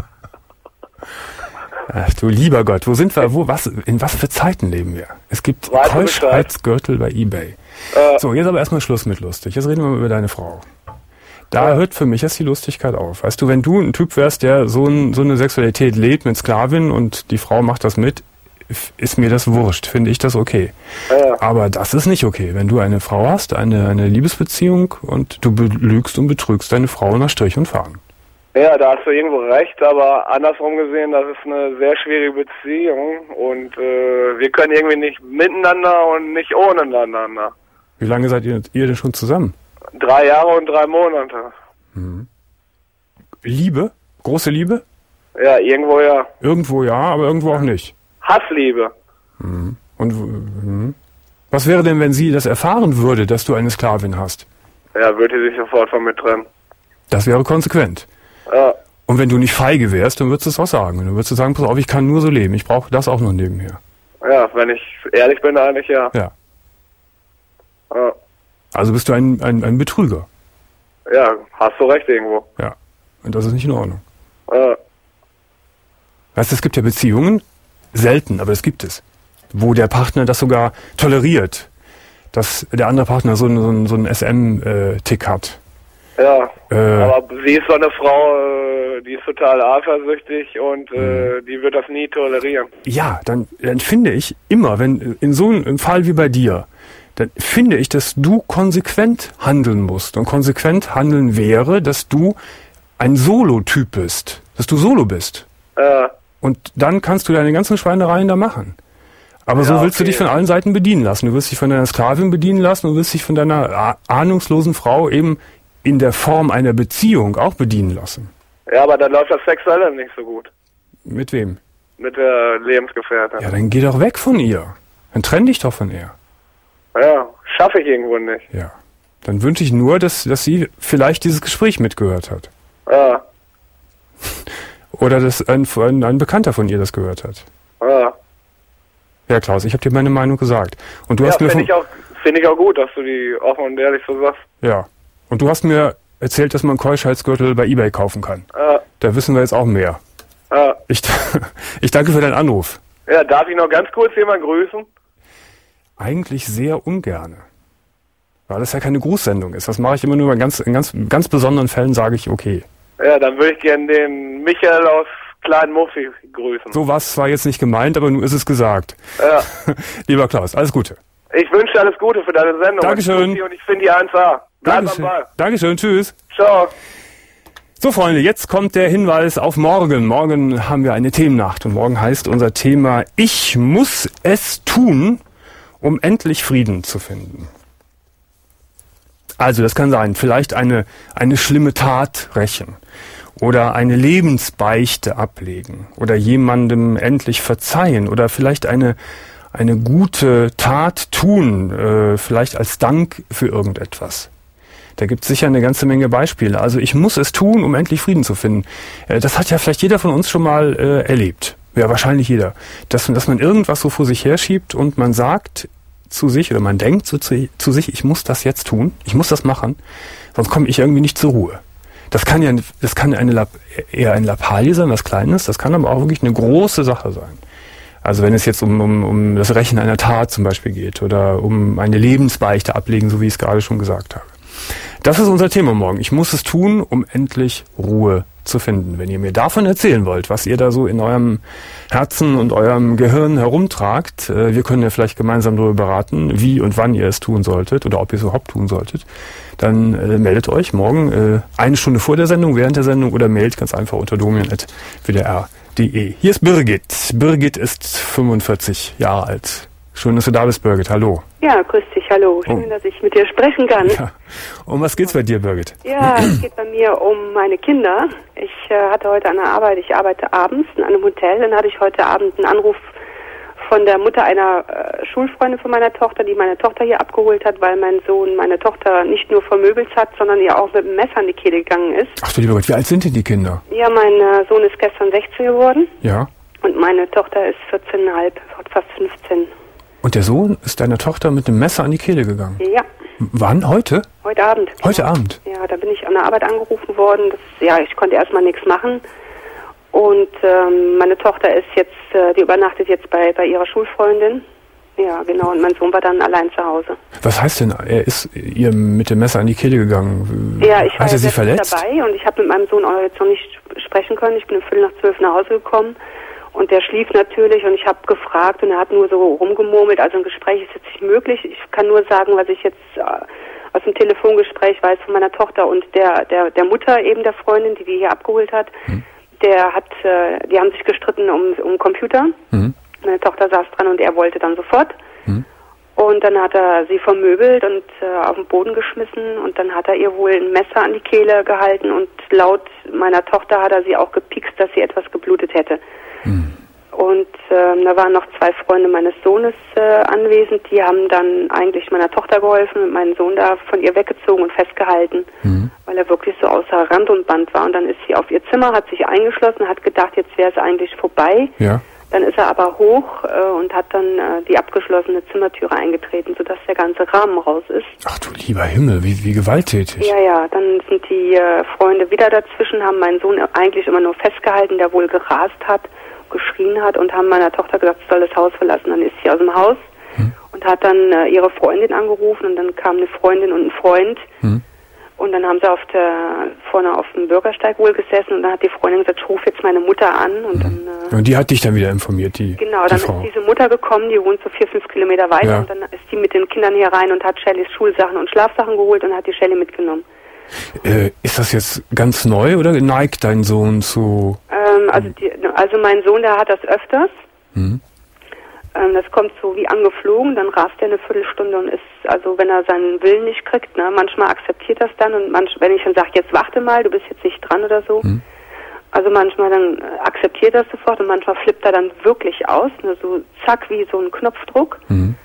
Ach du lieber Gott, wo sind wir, wo, was, in was für Zeiten leben wir? Es gibt Keuschheitsgürtel bei eBay. Äh, so, jetzt aber erstmal Schluss mit lustig. Jetzt reden wir mal über deine Frau. Da ja. hört für mich jetzt die Lustigkeit auf. Weißt du, wenn du ein Typ wärst, der so, ein, so eine Sexualität lebt mit Sklavin und die Frau macht das mit, ist mir das wurscht, finde ich das okay. Ja. Aber das ist nicht okay. Wenn du eine Frau hast, eine, eine Liebesbeziehung und du belügst und betrügst deine Frau nach Strich und Faden. Ja, da hast du irgendwo recht, aber andersrum gesehen, das ist eine sehr schwierige Beziehung und äh, wir können irgendwie nicht miteinander und nicht ohne einander. Wie lange seid ihr, ihr denn schon zusammen? Drei Jahre und drei Monate. Mhm. Liebe? Große Liebe? Ja, irgendwo ja. Irgendwo ja, aber irgendwo auch nicht. Hassliebe. Mhm. Und mhm. was wäre denn, wenn sie das erfahren würde, dass du eine Sklavin hast? Ja, würde sie sich sofort von mir trennen. Das wäre konsequent. Ja. Und wenn du nicht feige wärst, dann würdest du es auch sagen. Dann würdest du sagen, pass auf, ich kann nur so leben. Ich brauche das auch noch nebenher. Ja, wenn ich ehrlich bin, eigentlich ja. Ja. Ja. Also bist du ein, ein, ein Betrüger. Ja, hast du recht irgendwo. Ja. Und das ist nicht in Ordnung. Ja. Weißt du, es gibt ja Beziehungen, selten, aber es gibt es, wo der Partner das sogar toleriert, dass der andere Partner so einen, so einen S M-Tick hat. Ja, äh, aber sie ist so eine Frau, äh, die ist total eifersüchtig und äh, die wird das nie tolerieren. Ja, dann, dann finde ich immer, wenn in so einem Fall wie bei dir, dann finde ich, dass du konsequent handeln musst. Und konsequent handeln wäre, dass du ein Solo-Typ bist, dass du Solo bist. Ja. Und dann kannst du deine ganzen Schweinereien da machen. Aber ja, so willst okay. du dich von allen Seiten bedienen lassen. Du willst dich von deiner Sklavin bedienen lassen, du willst dich von deiner ahnungslosen Frau eben in der Form einer Beziehung auch bedienen lassen. Ja, aber dann läuft das Sexuelle nicht so gut. Mit wem? Mit der Lebensgefährtin. Ja, dann geh doch weg von ihr. Dann trenn dich doch von ihr. Ja, schaffe ich irgendwo nicht. Ja. Dann wünsche ich nur, dass, dass sie vielleicht dieses Gespräch mitgehört hat. Ja. Oder dass ein, ein, ein Bekannter von ihr das gehört hat. Ja. Ja, Klaus, ich habe dir meine Meinung gesagt. Und du ja, hast mir finde ich, auch, find ich auch gut, dass du die offen und ehrlich so sagst. Ja. Und du hast mir erzählt, dass man Keuschheitsgürtel bei eBay kaufen kann. Ja. Da wissen wir jetzt auch mehr. Ja. Ich, ich danke für deinen Anruf. Ja, darf ich noch ganz kurz jemanden grüßen? Eigentlich sehr ungerne. Weil das ja keine Grußsendung ist. Das mache ich immer nur in ganz, in ganz, ganz besonderen Fällen, sage ich okay. Ja, dann würde ich gerne den Michael aus Klein Muffi grüßen. So war es zwar jetzt nicht gemeint, aber nun ist es gesagt. Ja. Lieber Klaus, alles Gute. Ich wünsche dir alles Gute für deine Sendung. Dankeschön. Und ich finde die eins A. Bleib Dankeschön. am Ball. Dankeschön, tschüss. Ciao. So, Freunde, jetzt kommt der Hinweis auf morgen. Morgen haben wir eine Themennacht und morgen heißt unser Thema Ich muss es tun, um endlich Frieden zu finden. Also, das kann sein, vielleicht eine, eine schlimme Tat rächen oder eine Lebensbeichte ablegen oder jemandem endlich verzeihen oder vielleicht eine, eine gute Tat tun, äh, vielleicht als Dank für irgendetwas. Da gibt es sicher eine ganze Menge Beispiele. Also ich muss es tun, um endlich Frieden zu finden. Äh, das hat ja vielleicht jeder von uns schon mal äh, erlebt. Ja, wahrscheinlich jeder. Dass, dass man irgendwas so vor sich herschiebt und man sagt zu sich oder man denkt so zu, zu sich, ich muss das jetzt tun, ich muss das machen, sonst komme ich irgendwie nicht zur Ruhe. Das kann ja, das kann eine Lap, eher ein Lappalie sein, was Kleines, das kann aber auch wirklich eine große Sache sein. Also wenn es jetzt um, um, um das Rächen einer Tat zum Beispiel geht oder um eine Lebensbeichte ablegen, so wie ich es gerade schon gesagt habe. Das ist unser Thema morgen. Ich muss es tun, um endlich Ruhe zu finden. Wenn ihr mir davon erzählen wollt, was ihr da so in eurem Herzen und eurem Gehirn herumtragt, äh, wir können ja vielleicht gemeinsam darüber beraten, wie und wann ihr es tun solltet oder ob ihr es überhaupt tun solltet, dann äh, meldet euch morgen äh, eine Stunde vor der Sendung, während der Sendung oder mailt ganz einfach unter domian at w d r punkt d e. Hier ist Birgit. Birgit ist fünfundvierzig Jahre alt. Schön, dass du da bist, Birgit. Hallo. Ja, grüß dich. Hallo. Schön, oh. dass ich mit dir sprechen kann. Ja. Um was geht's bei dir, Birgit? Ja, es geht bei mir um meine Kinder. Ich äh, hatte heute an der Arbeit, ich arbeite abends in einem Hotel, dann hatte ich heute Abend einen Anruf von der Mutter einer äh, Schulfreundin von meiner Tochter, die meine Tochter hier abgeholt hat, weil mein Sohn meine Tochter nicht nur vermöbelt hat, sondern ihr auch mit dem Messer an die Kehle gegangen ist. Ach du lieber Gott, wie alt sind denn die Kinder? Ja, mein äh, Sohn ist gestern sechzehn geworden. Ja. Und meine Tochter ist vierzehn Komma fünf, fast fünfzehn. Und der Sohn ist deiner Tochter mit einem Messer an die Kehle gegangen? Ja. Wann? Heute? Heute Abend. Genau. Heute Abend? Ja, da bin ich an der Arbeit angerufen worden. Das, ja, ich konnte erstmal nichts machen. Und ähm, meine Tochter ist jetzt, äh, die übernachtet jetzt bei, bei ihrer Schulfreundin. Ja, genau. Und mein Sohn war dann allein zu Hause. Was heißt denn, er ist ihr mit dem Messer an die Kehle gegangen? Ja, ich war Hat er sie verletzt? dabei und ich habe mit meinem Sohn auch jetzt noch nicht sprechen können. Ich bin um Viertel nach zwölf nach Hause gekommen. Und der schlief natürlich und ich habe gefragt und er hat nur so rumgemurmelt. Also ein Gespräch ist jetzt nicht möglich. Ich kann nur sagen, was ich jetzt äh, aus dem Telefongespräch weiß von meiner Tochter und der der der Mutter eben der Freundin, die die hier abgeholt hat. Hm. Der hat, äh, die haben sich gestritten um um Computer. Hm. Meine Tochter saß dran und er wollte dann sofort. Hm. Und dann hat er sie vermöbelt und äh, auf den Boden geschmissen und dann hat er ihr wohl ein Messer an die Kehle gehalten und laut meiner Tochter hat er sie auch gepikst, dass sie etwas geblutet hätte. Hm. Und ähm, da waren noch zwei Freunde meines Sohnes äh, anwesend, die haben dann eigentlich meiner Tochter geholfen und meinen Sohn da von ihr weggezogen und festgehalten, hm. weil er wirklich so außer Rand und Band war. Und dann ist sie auf ihr Zimmer, hat sich eingeschlossen, hat gedacht, jetzt wäre es eigentlich vorbei. Ja. Dann ist er aber hoch äh, und hat dann äh, die abgeschlossene Zimmertüre eingetreten, sodass der ganze Rahmen raus ist. Ach du lieber Himmel, wie, wie gewalttätig. Ja, ja, dann sind die äh, Freunde wieder dazwischen, haben meinen Sohn eigentlich immer nur festgehalten, der wohl gerast hat, geschrien hat und haben meiner Tochter gesagt, sie soll das Haus verlassen. Dann ist sie aus dem Haus hm. und hat dann äh, ihre Freundin angerufen und dann kam eine Freundin und ein Freund hm. und dann haben sie auf der, vorne auf dem Bürgersteig wohl gesessen und dann hat die Freundin gesagt, ich rufe jetzt meine Mutter an und hm. dann... Äh, und die hat dich dann wieder informiert, die Genau, die dann Frau. ist diese Mutter gekommen, die wohnt so vier, fünf Kilometer weiter Ja. und dann ist die mit den Kindern hier rein und hat Shellys Schulsachen und Schlafsachen geholt und hat die Shelly mitgenommen. Äh, ist das jetzt ganz neu oder neigt dein Sohn zu... Ähm, also, die, also mein Sohn, der hat das öfters. Hm. Ähm, das kommt so wie angeflogen, dann rast er eine Viertelstunde und ist, also wenn er seinen Willen nicht kriegt, ne, manchmal akzeptiert er es dann und manch, wenn ich dann sage, jetzt warte mal, du bist jetzt nicht dran oder so. Hm. Also manchmal dann äh, akzeptiert er es sofort und manchmal flippt er dann wirklich aus, ne, so zack wie so ein Knopfdruck. Hm.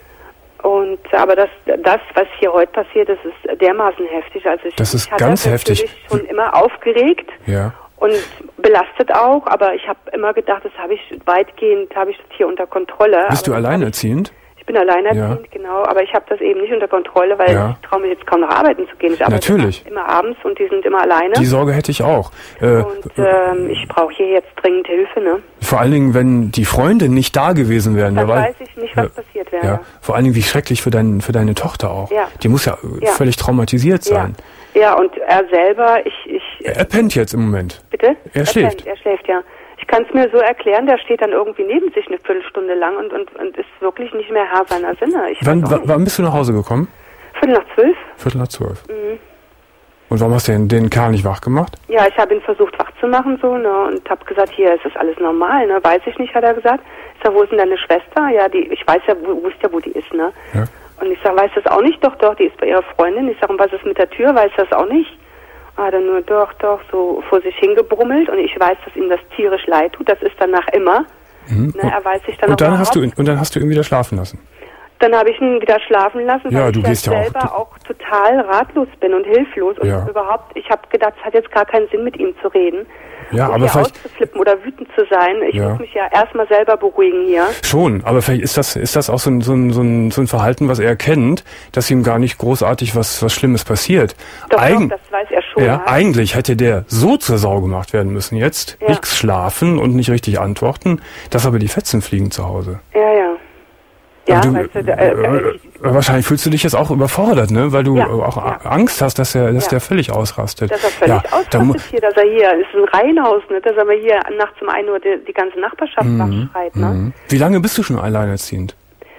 Und aber das, das, was hier heute passiert, das ist dermaßen heftig. Also ich, das ist ich hatte ganz heftig. Ich schon immer aufgeregt ja. und belastet auch, aber ich habe immer gedacht, das habe ich weitgehend, habe ich das hier unter Kontrolle. Bist aber du alleinerziehend? Ich bin alleinerziehend, ja. genau, aber ich habe das eben nicht unter Kontrolle, weil ja. ich traue mich jetzt kaum noch arbeiten zu gehen. Ich arbeite Natürlich. immer abends und die sind immer alleine. Die Sorge hätte ich auch. Äh, und ähm, ich brauche hier jetzt dringend Hilfe, ne? Vor allen Dingen, wenn die Freunde nicht da gewesen wären. Dann weil, weiß ich nicht, was ja, passiert wäre. Ja. Vor allen Dingen, wie schrecklich für, dein, für deine Tochter auch. Ja. Die muss ja, ja völlig traumatisiert sein. Ja. ja, und er selber, ich... ich er pennt jetzt im Moment. Bitte? Er, er schläft. Pennt, er schläft, ja. Ich kann es mir so erklären, der steht dann irgendwie neben sich eine Viertelstunde lang und, und, und ist wirklich nicht mehr Herr seiner Sinne. Ich wann, wann bist du nach Hause gekommen? Viertel nach zwölf. Viertel nach zwölf. Mhm. Und warum hast du den, den Kerl nicht wach gemacht? Ja, ich habe ihn versucht wach zu machen so, ne, und habe gesagt, hier ist das alles normal, ne, weiß ich nicht, hat er gesagt. Ich sag, wo ist denn deine Schwester? Ja, die, ich weiß ja, wo, wusste ja, wo die ist, ne. Ja. Und ich sag, weiß das auch nicht? Doch, doch, die ist bei ihrer Freundin. Ich sag, und was ist mit der Tür? Weiß das auch nicht? Hat er nur doch, doch, so vor sich hingebrummelt und ich weiß, dass ihm das tierisch leid tut. Das ist danach immer. Mhm. Ne, er weiß sich dann und, dann hast du, und dann hast du ihn wieder schlafen lassen? Dann habe ich ihn wieder schlafen lassen, ja, weil du ich gehst ja ja selber auch, auch total ratlos bin und hilflos und ja. überhaupt, ich habe gedacht, es hat jetzt gar keinen Sinn, mit ihm zu reden. Ja, und aber hier vielleicht auszuflippen oder wütend zu sein. Ich ja. muss mich ja erstmal selber beruhigen hier. Schon, aber vielleicht ist das ist das auch so ein, so ein, so ein, so ein Verhalten, was er kennt, dass ihm gar nicht großartig was was Schlimmes passiert. Doch, Eig- doch, das weiß er schon. Ja, ja. eigentlich hätte der so zur Sau gemacht werden müssen jetzt, ja. nichts schlafen und nicht richtig antworten, dass aber die Fetzen fliegen zu Hause. Ja, ja. Ja, du, weißt du, äh, äh, äh, wahrscheinlich fühlst du dich jetzt auch überfordert, ne? Weil du ja, auch ja. Angst hast, dass er, dass ja. der völlig ausrastet. Dass er völlig ja, ausrastet da hier, dass er hier, ist ein Reihenhaus, ne? Dass er mal hier nachts um ein Uhr die, die ganze Nachbarschaft mhm. wachschreit, ne? Mhm. Wie lange bist du schon alleinerziehend?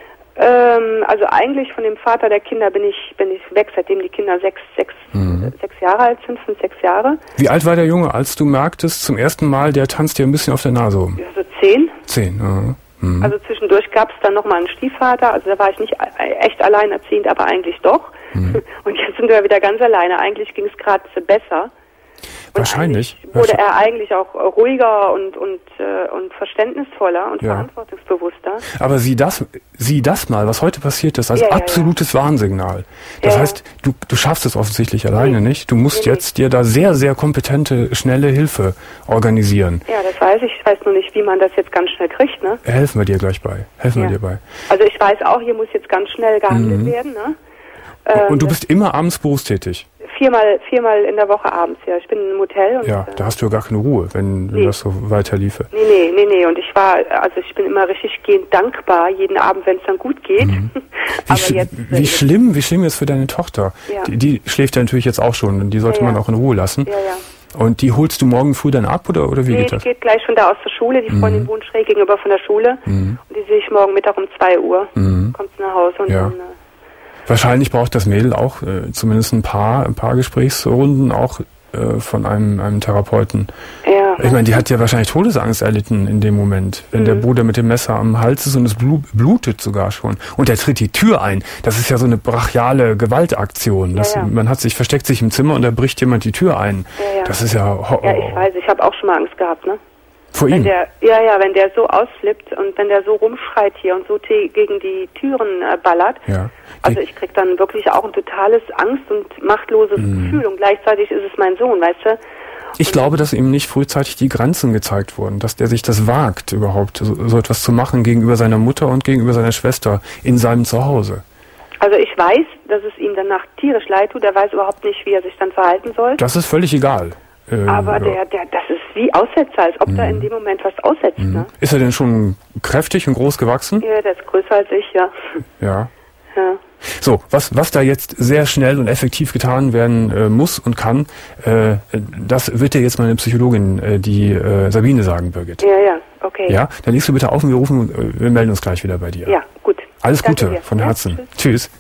Ähm, also eigentlich von dem Vater der Kinder bin ich bin ich weg, seitdem die Kinder sechs, sechs, mhm. sechs Jahre alt sind, fünf, sechs Jahre. Wie alt war der Junge, als du merktest zum ersten Mal, der tanzt dir ein bisschen auf der Nase rum? Ja, so zehn. Zehn, ja. Mhm. Also zwischendurch gab es dann nochmal einen Stiefvater, also da war ich nicht echt alleinerziehend, aber eigentlich doch. Mhm. Und jetzt sind wir wieder ganz alleine. Eigentlich ging es gerade besser. Und wahrscheinlich. Wurde er eigentlich auch ruhiger und und äh, und verständnisvoller und ja. verantwortungsbewusster. Aber sieh das, sieh das mal, was heute passiert ist, als ja, ja, absolutes ja. Warnsignal. Das ja, heißt, du du schaffst es offensichtlich alleine nee. nicht. Du musst nee, jetzt nee. dir da sehr, sehr kompetente, schnelle Hilfe organisieren. Ja, das weiß ich. Ich weiß nur nicht, wie man das jetzt ganz schnell kriegt, ne? Helfen wir dir gleich bei. Helfen ja. wir dir bei. Also ich weiß auch, hier muss jetzt ganz schnell gehandelt mhm. werden, ne? Ähm, und du bist immer abends berufstätig? Viermal, viermal in der Woche abends, ja. Ich bin im Hotel. Und, ja, da hast du ja gar keine Ruhe, wenn nee. das so weiter liefe. Nee, nee, nee, nee. Und ich war, also ich bin immer richtig gehend dankbar, jeden Abend, wenn es dann gut geht. Mhm. Wie, Aber sch jetzt, wie schlimm, wie schlimm ist für deine Tochter? Ja. Die, die schläft ja natürlich jetzt auch schon und die sollte ja, ja. man auch in Ruhe lassen. Ja, ja. Und die holst du morgen früh dann ab oder, oder wie nee, geht das? Die geht gleich schon da aus der Schule. Die Freundin mhm. wohnt schräg gegenüber von der Schule. Mhm. Und die sehe ich morgen Mittag um zwei Uhr. Mhm. Kommt sie nach Hause und ja. dann... Äh, Wahrscheinlich braucht das Mädel auch äh, zumindest ein paar, ein paar Gesprächsrunden auch äh, von einem, einem Therapeuten. Ja. Ich meine, die hat ja wahrscheinlich Todesangst erlitten in dem Moment, wenn mhm. der Bruder mit dem Messer am Hals ist und es blu blutet sogar schon. Und er tritt die Tür ein. Das ist ja so eine brachiale Gewaltaktion. Das, ja, ja. Man hat sich, versteckt sich im Zimmer und da bricht jemand die Tür ein. Ja, ja. Das ist ja... Oh, ja, ich weiß, ich habe auch schon mal Angst gehabt, ne? Vor wenn ihm? Der, ja, ja, wenn der so ausflippt und wenn der so rumschreit hier und so gegen die Türen äh, ballert. Ja. Also ich krieg dann wirklich auch ein totales Angst- und machtloses mhm. Gefühl. Und gleichzeitig ist es mein Sohn, weißt du? Ich glaube, dass ihm nicht frühzeitig die Grenzen gezeigt wurden, dass der sich das wagt, überhaupt so, so etwas zu machen gegenüber seiner Mutter und gegenüber seiner Schwester in seinem Zuhause. Also ich weiß, dass es ihm danach tierisch leid tut. Er weiß überhaupt nicht, wie er sich dann verhalten soll. Das ist völlig egal. Äh, Aber ja. der, der, das ist wie Aussetzer, als ob mhm. da in dem Moment was aussetzt. Mhm. Ne? Ist er denn schon kräftig und groß gewachsen? Ja, der ist größer als ich, ja. Ja. Ja. So, was, was da jetzt sehr schnell und effektiv getan werden äh, muss und kann, äh, das wird dir jetzt meine Psychologin, äh, die äh, Sabine, sagen, Birgit. Ja, ja, okay. Ja, dann legst du bitte auf und wir rufen, äh, wir melden uns gleich wieder bei dir. Ja, gut. Alles Danke Gute dir. von Herzen. Ja, tschüss.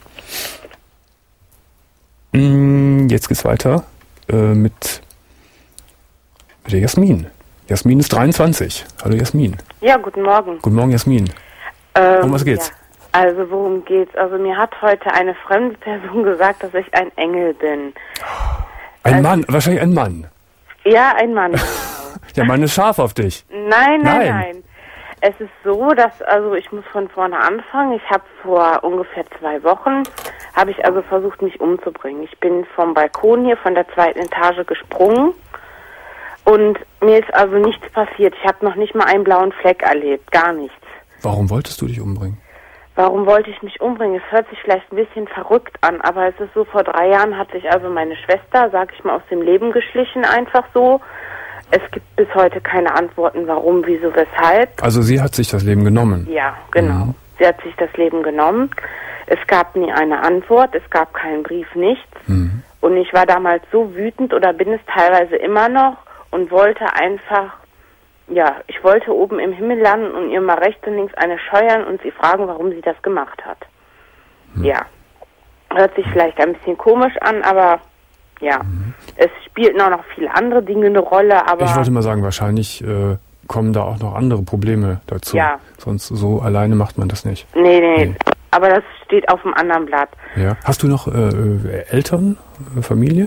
tschüss. Mm, jetzt geht's weiter äh, mit, mit der Jasmin. Jasmin ist dreiundzwanzig. Hallo Jasmin. Ja, guten Morgen. Guten Morgen Jasmin. Ähm, um was geht's? Ja. Also worum geht's? Also mir hat heute eine fremde Person gesagt, dass ich ein Engel bin. Ein also, Mann, wahrscheinlich ein Mann. Ja, ein Mann. Der Mann ist scharf auf dich. Nein, nein, nein, nein. Es ist so, dass, also ich muss von vorne anfangen. Ich habe vor ungefähr zwei Wochen, habe ich also versucht, mich umzubringen. Ich bin vom Balkon hier, von der zweiten Etage gesprungen. Und mir ist also nichts passiert. Ich habe noch nicht mal einen blauen Fleck erlebt, gar nichts. Warum wolltest du dich umbringen? Warum wollte ich mich umbringen? Es hört sich vielleicht ein bisschen verrückt an, aber es ist so, vor drei Jahren hat sich also meine Schwester, sag ich mal, aus dem Leben geschlichen, einfach so. Es gibt bis heute keine Antworten, warum, wieso, weshalb. Also sie hat sich das Leben genommen? Ja, genau. Mhm. Sie hat sich das Leben genommen. Es gab nie eine Antwort, es gab keinen Brief, nichts. Mhm. Und ich war damals so wütend oder bin es teilweise immer noch und wollte einfach, ja, ich wollte oben im Himmel landen und ihr mal rechts und links eine scheuern und sie fragen, warum sie das gemacht hat. Hm. Ja, hört sich vielleicht ein bisschen komisch an, aber ja, hm. es spielten auch noch viele andere Dinge eine Rolle, aber... Ich wollte mal sagen, wahrscheinlich äh, kommen da auch noch andere Probleme dazu. Ja. Sonst so alleine macht man das nicht. Nee, nee, nee. Aber das steht auf dem anderen Blatt. Ja. Hast du noch äh, Eltern, äh, Familie?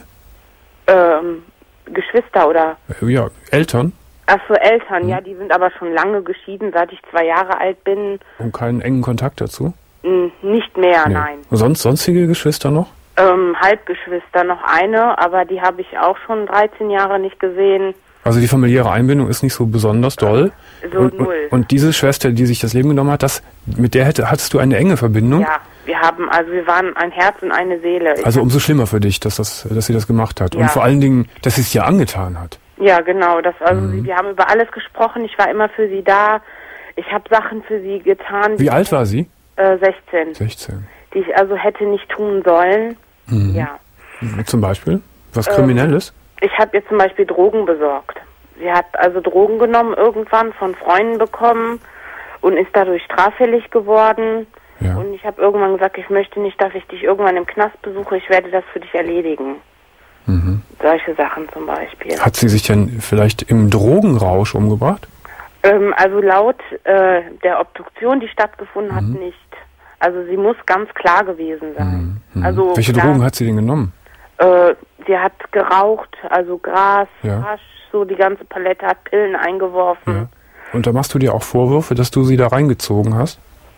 Ähm, Geschwister oder? Äh, ja, Eltern. Ach so, Eltern, hm. ja, die sind aber schon lange geschieden, seit ich zwei Jahre alt bin. Und keinen engen Kontakt dazu? N nicht mehr, nee. nein. Und sonst sonstige Geschwister noch? Ähm, Halbgeschwister, noch eine, aber die habe ich auch schon dreizehn Jahre nicht gesehen. Also die familiäre Einbindung ist nicht so besonders doll. So und, null. Und diese Schwester, die sich das Leben genommen hat, das, mit der hätte, hattest du eine enge Verbindung? Ja, wir haben, also wir waren ein Herz und eine Seele. Ich also umso schlimmer für dich, dass, das, dass sie das gemacht hat. Ja. Und vor allen Dingen, dass sie es dir angetan hat. Ja, genau. Das, also mhm. sie, wir haben über alles gesprochen. Ich war immer für sie da. Ich habe Sachen für sie getan. Wie alt war sie? Äh, sechzehn. sechzehn. Die ich also hätte nicht tun sollen. Mhm. Ja. Zum Beispiel? Was Kriminelles? Ähm, ich habe ihr zum Beispiel Drogen besorgt. Sie hat also Drogen genommen, irgendwann von Freunden bekommen und ist dadurch straffällig geworden. Ja. Und ich habe irgendwann gesagt, ich möchte nicht, dass ich dich irgendwann im Knast besuche, ich werde das für dich erledigen. Mhm. Solche Sachen zum Beispiel. Hat sie sich denn vielleicht im Drogenrausch umgebracht? Ähm, also laut äh, der Obduktion, die stattgefunden mhm. hat, nicht. Also sie muss ganz klar gewesen sein. Mhm. Also welche klar, Drogen hat sie denn genommen? Äh, sie hat geraucht, also Gras, ja. Hasch, so die ganze Palette, hat Pillen eingeworfen. Ja. Und da machst du dir auch Vorwürfe, dass du sie da reingezogen hast?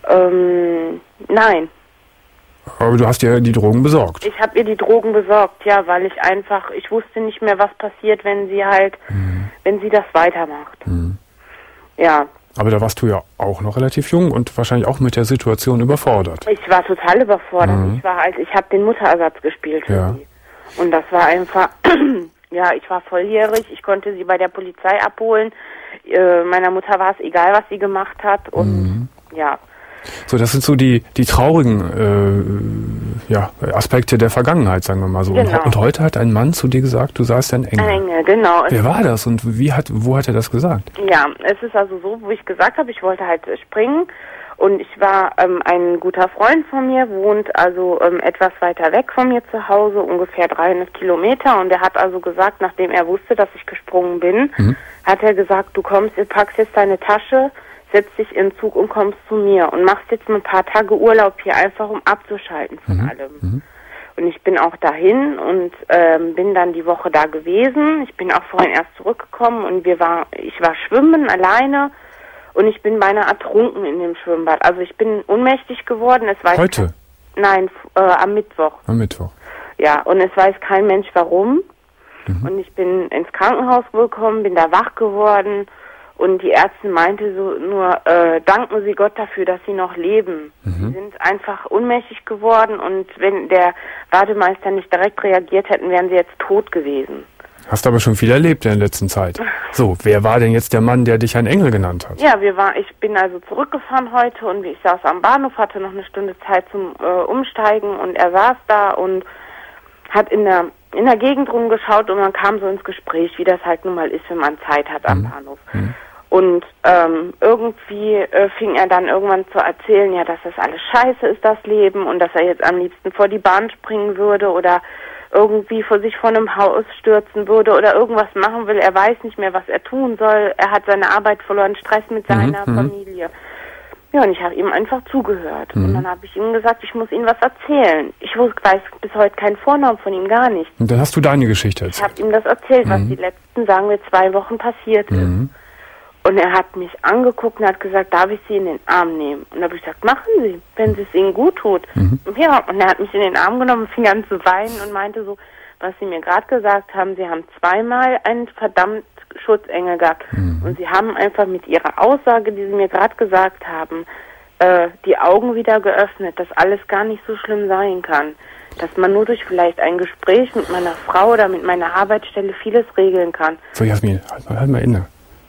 Ähm, nein. Aber du hast ihr die Drogen besorgt. Ich habe ihr die Drogen besorgt, ja, weil ich einfach, ich wusste nicht mehr, was passiert, wenn sie halt, mhm. wenn sie das weitermacht. Mhm. Ja. Aber da warst du ja auch noch relativ jung und wahrscheinlich auch mit der Situation überfordert. Ich war total überfordert. Mhm. Ich war halt, ich habe den Mutterersatz gespielt für ja. sie. Und das war einfach, ja, ich war volljährig, ich konnte sie bei der Polizei abholen. Äh, meiner Mutter war es egal, was sie gemacht hat und mhm. ja. So, das sind so die die traurigen äh, ja, Aspekte der Vergangenheit, sagen wir mal so. Genau. Und, und heute hat ein Mann zu dir gesagt, du seist ein Engel. Ein Engel, genau. Wer war das und wie hat, wo hat er das gesagt? Ja, es ist also so, wo ich gesagt habe, ich wollte halt springen und ich war, ähm, ein guter Freund von mir, wohnt also ähm, etwas weiter weg von mir zu Hause, ungefähr dreihundert Kilometer und er hat also gesagt, nachdem er wusste, dass ich gesprungen bin, mhm. hat er gesagt, du kommst, du packst jetzt deine Tasche, setzt dich in den Zug und kommst zu mir und machst jetzt ein paar Tage Urlaub hier, einfach um abzuschalten von mhm. allem. Mhm. Und ich bin auch dahin und ähm, bin dann die Woche da gewesen. Ich bin auch vorhin erst zurückgekommen und wir war, ich war schwimmen alleine und ich bin beinahe ertrunken in dem Schwimmbad. Also ich bin ohnmächtig geworden. Es weiß Heute? Kein, nein, äh, am Mittwoch. Am Mittwoch. Ja, und es weiß kein Mensch warum. Mhm. Und ich bin ins Krankenhaus gekommen, bin da wach geworden. Und die Ärztin meinte so nur, äh, danken Sie Gott dafür, dass Sie noch leben. Mhm. Sie sind einfach ohnmächtig geworden und wenn der Bademeister nicht direkt reagiert hätten, wären Sie jetzt tot gewesen. Hast aber schon viel erlebt in der letzten Zeit. So, wer war denn jetzt der Mann, der dich ein Engel genannt hat? Ja, wir war, ich bin also zurückgefahren heute und ich saß am Bahnhof, hatte noch eine Stunde Zeit zum äh, Umsteigen und er saß da und hat in der in der Gegend rumgeschaut und man kam so ins Gespräch, wie das halt nun mal ist, wenn man Zeit hat am mhm. Bahnhof. Mhm. Und ähm, irgendwie äh, fing er dann irgendwann zu erzählen, ja, dass das alles scheiße ist, das Leben, und dass er jetzt am liebsten vor die Bahn springen würde oder irgendwie vor sich von einem Haus stürzen würde oder irgendwas machen will. Er weiß nicht mehr, was er tun soll. Er hat seine Arbeit verloren, Stress mit seiner mhm. Familie. Ja, und ich habe ihm einfach zugehört. Mhm. Und dann habe ich ihm gesagt, ich muss ihm was erzählen. Ich weiß bis heute keinen Vornamen von ihm, gar nicht. Und dann hast du deine Geschichte Ich erzählt. habe ihm das erzählt, mhm. was die letzten, sagen wir, zwei Wochen passiert mhm. ist. Und er hat mich angeguckt und hat gesagt, darf ich Sie in den Arm nehmen? Und da habe ich gesagt, machen Sie, wenn es Ihnen gut tut. Mhm. Ja, und er hat mich in den Arm genommen und fing an zu weinen und meinte so, was Sie mir gerade gesagt haben, Sie haben zweimal einen verdammt Schutzengel gehabt. Mhm. Und Sie haben einfach mit Ihrer Aussage, die Sie mir gerade gesagt haben, äh, die Augen wieder geöffnet, dass alles gar nicht so schlimm sein kann. Dass man nur durch vielleicht ein Gespräch mit meiner Frau oder mit meiner Arbeitsstelle vieles regeln kann. So, Jasmin, halt mal, halt mal inne.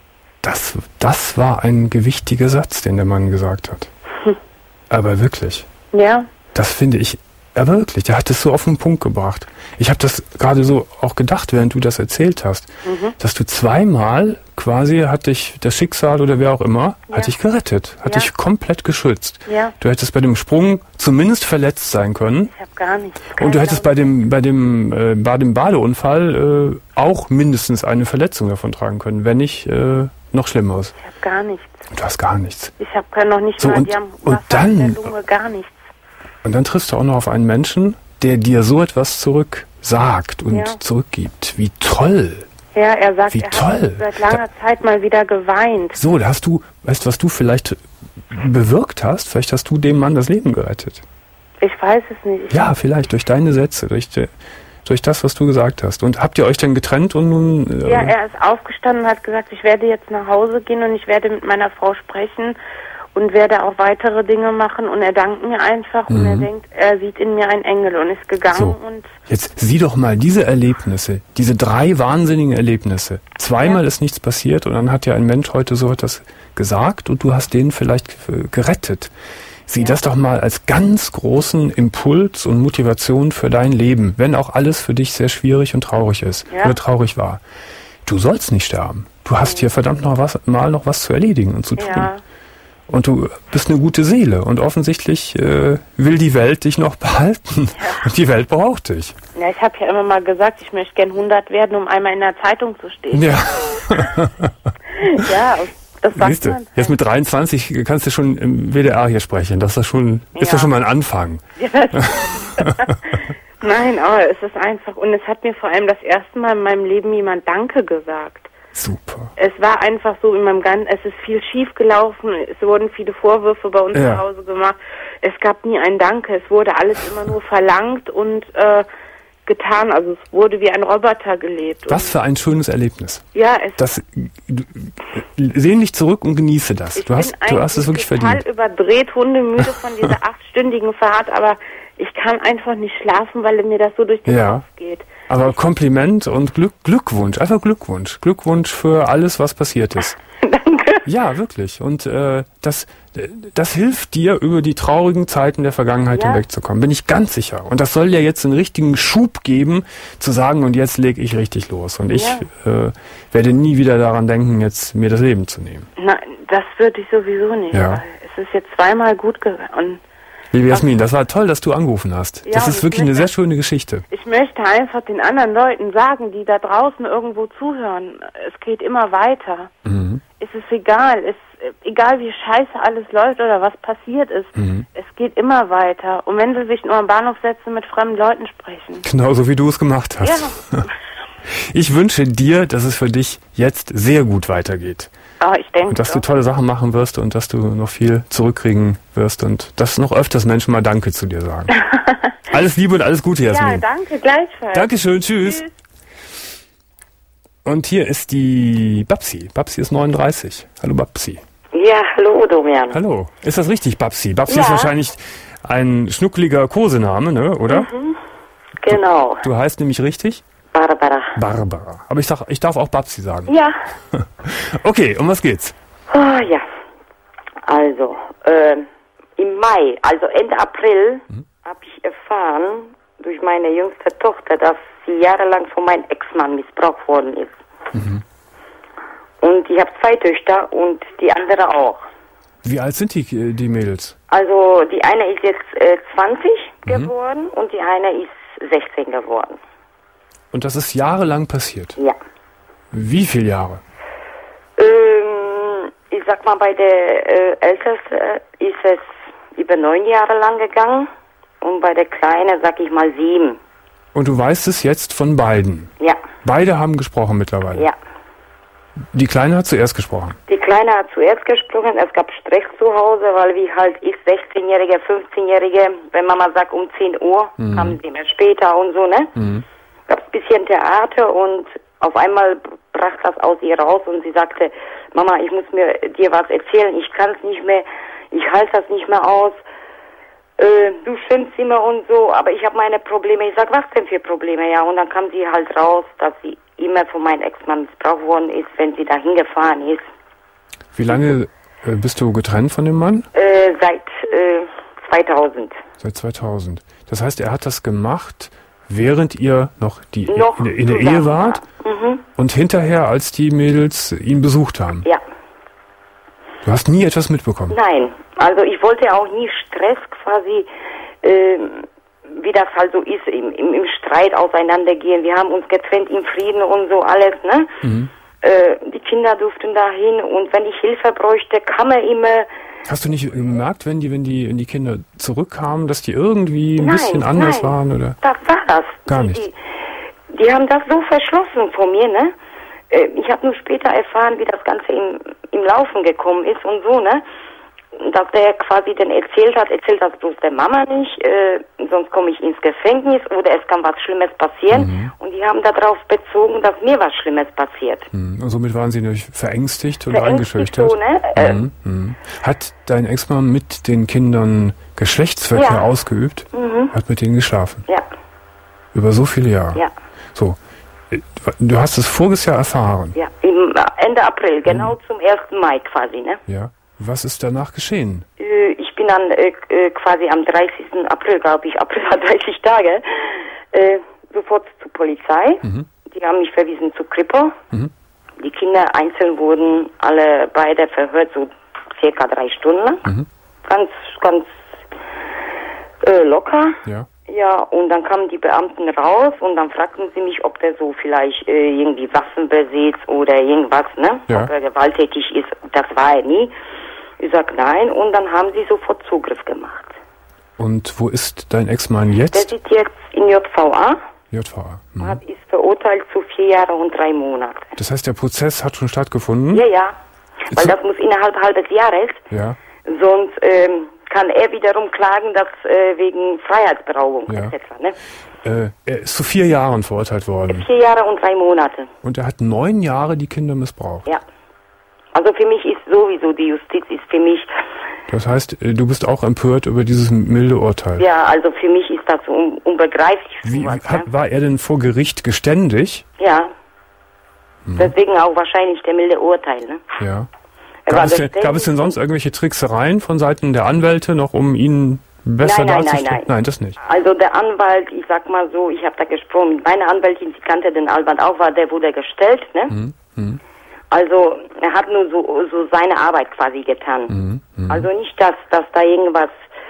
Das, das war ein gewichtiger Satz, den der Mann gesagt hat. Hm. Aber wirklich. Ja. Das finde ich, aber wirklich, der hat es so auf den Punkt gebracht. Ich habe das gerade so auch gedacht, während du das erzählt hast, mhm. dass du zweimal quasi hat dich das Schicksal oder wer auch immer, ja. hat dich gerettet, hat ja. dich komplett geschützt. Ja. Du hättest bei dem Sprung zumindest verletzt sein können. Ich habe gar nichts. Und du hättest bei dem bei dem äh, bei dem Badeunfall äh, auch mindestens eine Verletzung davon tragen können, wenn nicht äh, noch Schlimmeres. Ich habe gar nichts. Du hast gar nichts. Ich habe noch nicht so, mal, und, die haben und dann, in der Lunge, gar nichts. Und dann triffst du auch noch auf einen Menschen, der dir so etwas zurück sagt und ja. zurückgibt. Wie toll! Ja, er sagt, Wie er toll. hat seit langer da, Zeit mal wieder geweint. So, da hast du, weißt du, was du vielleicht bewirkt hast? Vielleicht hast du dem Mann das Leben gerettet. Ich weiß es nicht. Ich ja, vielleicht durch deine Sätze, durch, die, durch das, was du gesagt hast. Und habt ihr euch dann getrennt und nun... Äh, ja, er ist aufgestanden und hat gesagt, ich werde jetzt nach Hause gehen und ich werde mit meiner Frau sprechen und werde auch weitere Dinge machen, und er dankt mir einfach mhm. und er denkt, er sieht in mir einen Engel und ist gegangen. So, und jetzt sieh doch mal diese Erlebnisse, diese drei wahnsinnigen Erlebnisse. Zweimal ja. ist nichts passiert und dann hat ja ein Mensch heute so etwas gesagt und du hast den vielleicht gerettet. Sieh das doch mal als ganz großen Impuls und Motivation für dein Leben, wenn auch alles für dich sehr schwierig und traurig ist Ja. oder traurig war. Du sollst nicht sterben. Du hast hier verdammt noch was, mal noch was zu erledigen und zu tun. Ja. Und du bist eine gute Seele und offensichtlich äh, will die Welt dich noch behalten. Ja. Und die Welt braucht dich. Ja, ich habe ja immer mal gesagt, ich möchte gern hundert werden, um einmal in der Zeitung zu stehen. Ja. Ja, das sagt Siehst du, man. jetzt mit dreiundzwanzig kannst du schon im W D R hier sprechen. Das ist das schon, ist Ja. das schon mal ein Anfang. Ja, das Nein, aber es ist einfach, und es hat mir vor allem das erste Mal in meinem Leben jemand Danke gesagt. Super. Es war einfach so in meinem Ganzen, es ist viel schief gelaufen, es wurden viele Vorwürfe bei uns Ja. zu Hause gemacht. Es gab nie ein Danke, es wurde alles immer nur verlangt und äh, getan, also es wurde wie ein Roboter gelebt. Was für ein schönes Erlebnis. Und, ja, es Das, du, sehn dich zurück und genieße das. ich Du hast, bin du hast es wirklich total verdient. überdreht, hundemüde von dieser achtstündigen Fahrt, aber ich kann einfach nicht schlafen, weil mir das so durch den Ja. Kopf geht. Aber Kompliment und Glück, Glückwunsch, einfach Glückwunsch. Glückwunsch für alles, was passiert ist. Danke. Ja, wirklich. Und äh, das, das hilft dir, über die traurigen Zeiten der Vergangenheit Ja. hinwegzukommen. Bin ich ganz sicher. Und das soll ja jetzt einen richtigen Schub geben, zu sagen, und jetzt lege ich richtig los. Und ich äh, werde nie wieder daran denken, jetzt mir das Leben zu nehmen. Nein, das würde ich sowieso nicht. Ja. Weil es ist jetzt zweimal gut gegangen. Liebe Jasmin, das war toll, dass du angerufen hast. Ja, das und ist ich wirklich eine möchte- sehr schöne Geschichte. Ich möchte einfach den anderen Leuten sagen, die da draußen irgendwo zuhören, es geht immer weiter. Mhm. Es ist egal, es, egal wie scheiße alles läuft oder was passiert ist, Mhm. es geht immer weiter. Und wenn sie sich nur am Bahnhof setzen, mit fremden Leuten sprechen. Genauso wie du es gemacht hast. Ja. Ich wünsche dir, dass es für dich jetzt sehr gut weitergeht. Oh, ich denke Und dass du doch. tolle Sachen machen wirst und dass du noch viel zurückkriegen wirst und dass noch öfters Menschen mal Danke zu dir sagen. Alles Liebe und alles Gute, Ja, Jasmin. danke, gleichfalls. Dankeschön, tschüss. Tschüss. Und hier ist die Babsi. Babsi ist neununddreißig. Hallo Babsi. Ja, hallo Domian. Hallo. Ist das richtig, Babsi? Babsi Ja. ist wahrscheinlich ein schnuckliger Kosename, ne? Oder? Mhm. Genau, Du heißt nämlich richtig? Barbara. Barbara. Aber ich, sag, ich darf auch Babsi sagen. Ja, Okay, um was geht's? oh, ja. Also, ähm, im Mai, also Ende April, Mhm. habe ich erfahren durch meine jüngste Tochter, dass sie jahrelang von meinem Ex-Mann missbraucht worden ist. Mhm. Und ich habe zwei Töchter und die andere auch. Wie alt sind die, äh, die Mädels? Also die eine ist jetzt äh, zwanzig Mhm. geworden und die eine ist sechzehn geworden. Und das ist jahrelang passiert. Ja. Wie viele Jahre? Ähm, ich sag mal, bei der äh, Ältesten ist es über neun Jahre lang gegangen und bei der Kleinen, sag ich mal, sieben. Und du weißt es jetzt von beiden. Ja, Beide haben gesprochen mittlerweile. ja. Die Kleine hat zuerst gesprochen. Die Kleine hat zuerst gesprochen, es gab Stress zu Hause, weil wie halt ich, sechzehnjährige, fünfzehnjährige, wenn Mama sagt um zehn Uhr, Mhm. kamen sie mehr später und so, ne? Mhm. Gab es ein bisschen Theater und auf einmal brach das aus ihr raus und sie sagte, Mama, ich muss mir dir was erzählen, ich kann es nicht mehr, ich halte das nicht mehr aus, äh, du schimpfst immer und so, aber ich habe meine Probleme. Ich sag, was denn für Probleme? Ja, und dann kam sie halt raus, dass sie immer von meinem Ex-Mann missbraucht worden ist, wenn sie da hingefahren ist. Wie lange äh, bist du getrennt von dem Mann? Äh, seit äh, zweitausend. Seit zweitausend. Das heißt, er hat das gemacht, während ihr noch, die, Noch in, in der zusammen Ehe wart Mhm. und hinterher, als die Mädels ihn besucht haben. Ja. Du hast nie etwas mitbekommen. Nein, also ich wollte auch nie Stress quasi, ähm, wie das halt so ist, im, im, im Streit auseinandergehen. Wir haben uns getrennt im Frieden und so alles, ne? Mhm. Äh, die Kinder durften dahin und wenn ich Hilfe bräuchte, kam er immer. Hast du nicht gemerkt, wenn die, wenn die, wenn die Kinder zurückkamen, dass die irgendwie ein Nein, bisschen anders nein. waren, oder? Das war das. Gar Die- nicht. Die, die haben das so verschlossen von mir, ne? Äh, Ich habe nur später erfahren, wie das Ganze im, im Laufen gekommen ist und so, ne? Dass der quasi dann erzählt hat, erzählt das bloß der Mama nicht, äh, sonst komme ich ins Gefängnis oder es kann was Schlimmes passieren. Mhm. Und die haben darauf bezogen, dass mir was Schlimmes passiert. Mhm. Und somit waren sie natürlich verängstigt und Verängstigt eingeschüchtert. so, ne? Äh, Mhm. Mhm. Hat dein Ex-Mann mit den Kindern Geschlechtsverkehr Ja. ausgeübt? Mhm. Hat mit denen geschlafen? Ja, Über so viele Jahre? ja, So. Du hast es voriges Jahr erfahren. ja. Im äh, Ende April, genau zum ersten Mai quasi, ne? Ja. Was ist danach geschehen? Äh, Ich bin bin dann äh, quasi am dreißigsten April, glaube ich, April hat dreißig Tage, äh, sofort zur Polizei. Mhm. Die haben mich verwiesen zu Kripo. Mhm. Die Kinder einzeln wurden alle beide verhört, so circa drei Stunden lang. Mhm. Ganz, ganz äh, locker. Ja. Ja, und dann kamen die Beamten raus und dann fragten sie mich, ob der so vielleicht äh, irgendwie Waffen besitzt oder irgendwas, ne? Ja. Ob er gewalttätig ist. Das war er nie. Ich sag nein und dann haben sie sofort Zugriff gemacht. Und wo ist dein Ex-Mann jetzt? Der sitzt jetzt in J V A. J V A. Mhm. Hat, ist verurteilt zu vier Jahre und drei Monate. Das heißt, der Prozess hat schon stattgefunden? Ja, ja. Weil so, das muss innerhalb halbes Jahres. Ja. Sonst ähm, kann er wiederum klagen, dass äh, wegen Freiheitsberaubung ja. et cetera. Ne? Äh, er ist zu vier Jahren verurteilt worden. Vier Jahre und drei Monate. Und er hat neun Jahre die Kinder missbraucht. Ja. Also für mich ist sowieso, die Justiz ist für mich... Das heißt, du bist auch empört über dieses milde Urteil? Ja, also für mich ist das un unbegreiflich. Wie, sowas, hat, ja? War er denn vor Gericht geständig? Ja. Hm. Deswegen auch wahrscheinlich der milde Urteil, ne? Ja. Gab es, denn, gab es denn sonst irgendwelche Tricksereien von Seiten der Anwälte noch, um ihn besser nein, nein, darzustellen? Nein, nein, nein, das nicht. Also der Anwalt, ich sag mal so, ich habe da gesprochen mit meiner Anwältin, sie kannte den Anwalt auch, war der wurde gestellt, ne? Hm. Hm. Also er hat nur so, so seine Arbeit quasi getan. Mhm, mh. Also nicht, dass, dass da irgendwas...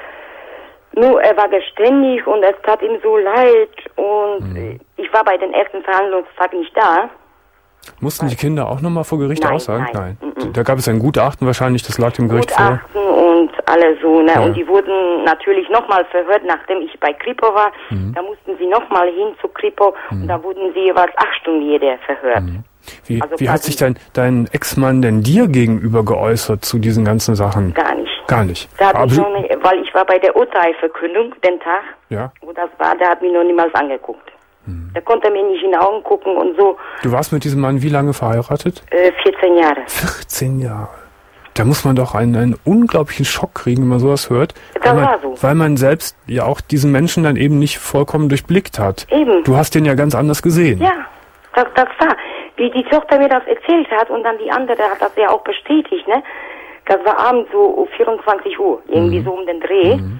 Nur er war geständig und es tat ihm so leid und mhm. ich war bei den ersten Verhandlungstag nicht da. Mussten die Kinder auch nochmal vor Gericht nein, aussagen? Nein. nein. Mhm. Da gab es ein Gutachten wahrscheinlich, das lag dem Gericht Gutachten vor. Gutachten und alle so, ne? Ja. Und die wurden natürlich nochmal verhört, nachdem ich bei Kripo war. Mhm. Da mussten sie nochmal hin zu Kripo mhm. und da wurden sie jeweils acht Stunden jeder verhört. Mhm. Wie, also wie hat sich dein, dein Ex-Mann denn dir gegenüber geäußert zu diesen ganzen Sachen? Gar nicht. Gar nicht? Da hat mich noch nicht, weil ich war bei der Urteilsverkündung, den Tag, ja. wo das war, der hat mich noch niemals angeguckt. Hm. Der konnte mir nicht in die Augen gucken und so. Du warst mit diesem Mann wie lange verheiratet? Äh, vierzehn Jahre. vierzehn Jahre. Da muss man doch einen, einen unglaublichen Schock kriegen, wenn man sowas hört. Das weil man, war so. Weil man selbst ja auch diesen Menschen dann eben nicht vollkommen durchblickt hat. Eben. Du hast den ja ganz anders gesehen. Ja, das, das war... Wie die Tochter mir das erzählt hat und dann die andere hat das ja auch bestätigt, ne? Das war abends so um vierundzwanzig Uhr, irgendwie mhm. so um den Dreh. Mhm.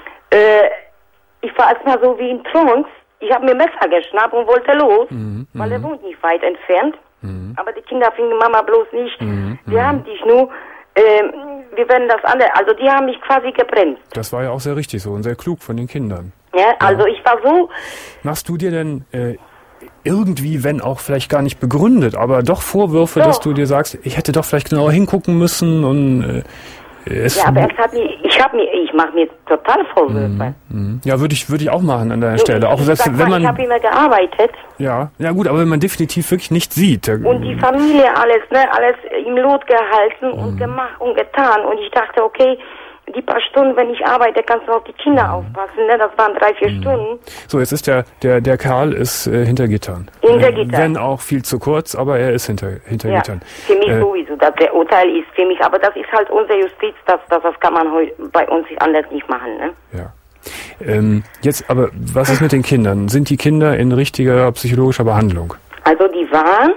Äh, ich war erstmal so wie in Trance. Ich habe mir Messer geschnappt und wollte los, mhm. weil er wohnt nicht weit entfernt. Mhm. Aber die Kinder fingen, Mama, bloß nicht. Mhm. Wir haben dich nur, äh, wir werden das andere, also die haben mich quasi gebremst. Das war ja auch sehr richtig so und sehr klug von den Kindern. Ja, also ja. ich war so... Machst du dir denn... Äh, irgendwie, wenn auch vielleicht gar nicht begründet, aber doch Vorwürfe, doch. dass du dir sagst, ich hätte doch vielleicht genauer hingucken müssen und äh, es... Ja, aber es hat mich, ich habe mir, ich mache mir total Vorwürfe. Mm, mm. Ja, würde ich, würde ich auch machen an deiner Stelle. Auch selbst, sag wenn mal, man, ich habe immer gearbeitet. Ja, ja gut, aber wenn man definitiv wirklich nichts sieht. Und die Familie alles, ne, alles im Lot gehalten mm. und gemacht und getan und ich dachte, okay, die paar Stunden, wenn ich arbeite, kannst du auf die Kinder mhm. aufpassen, ne? Das waren drei, vier mhm. Stunden. So, jetzt ist der, der, der Kerl ist äh, hinter Gittern. Hinter Gittern. Äh, wenn auch viel zu kurz, aber er ist hinter, hinter ja, Gittern. Für mich äh, sowieso, dass der Urteil ist für mich, aber das ist halt unsere Justiz, das, das, das kann man heu, bei uns anders nicht machen, ne? Ja. Ähm, jetzt, aber was ist mit den Kindern? Sind die Kinder in richtiger psychologischer Behandlung? Also die waren,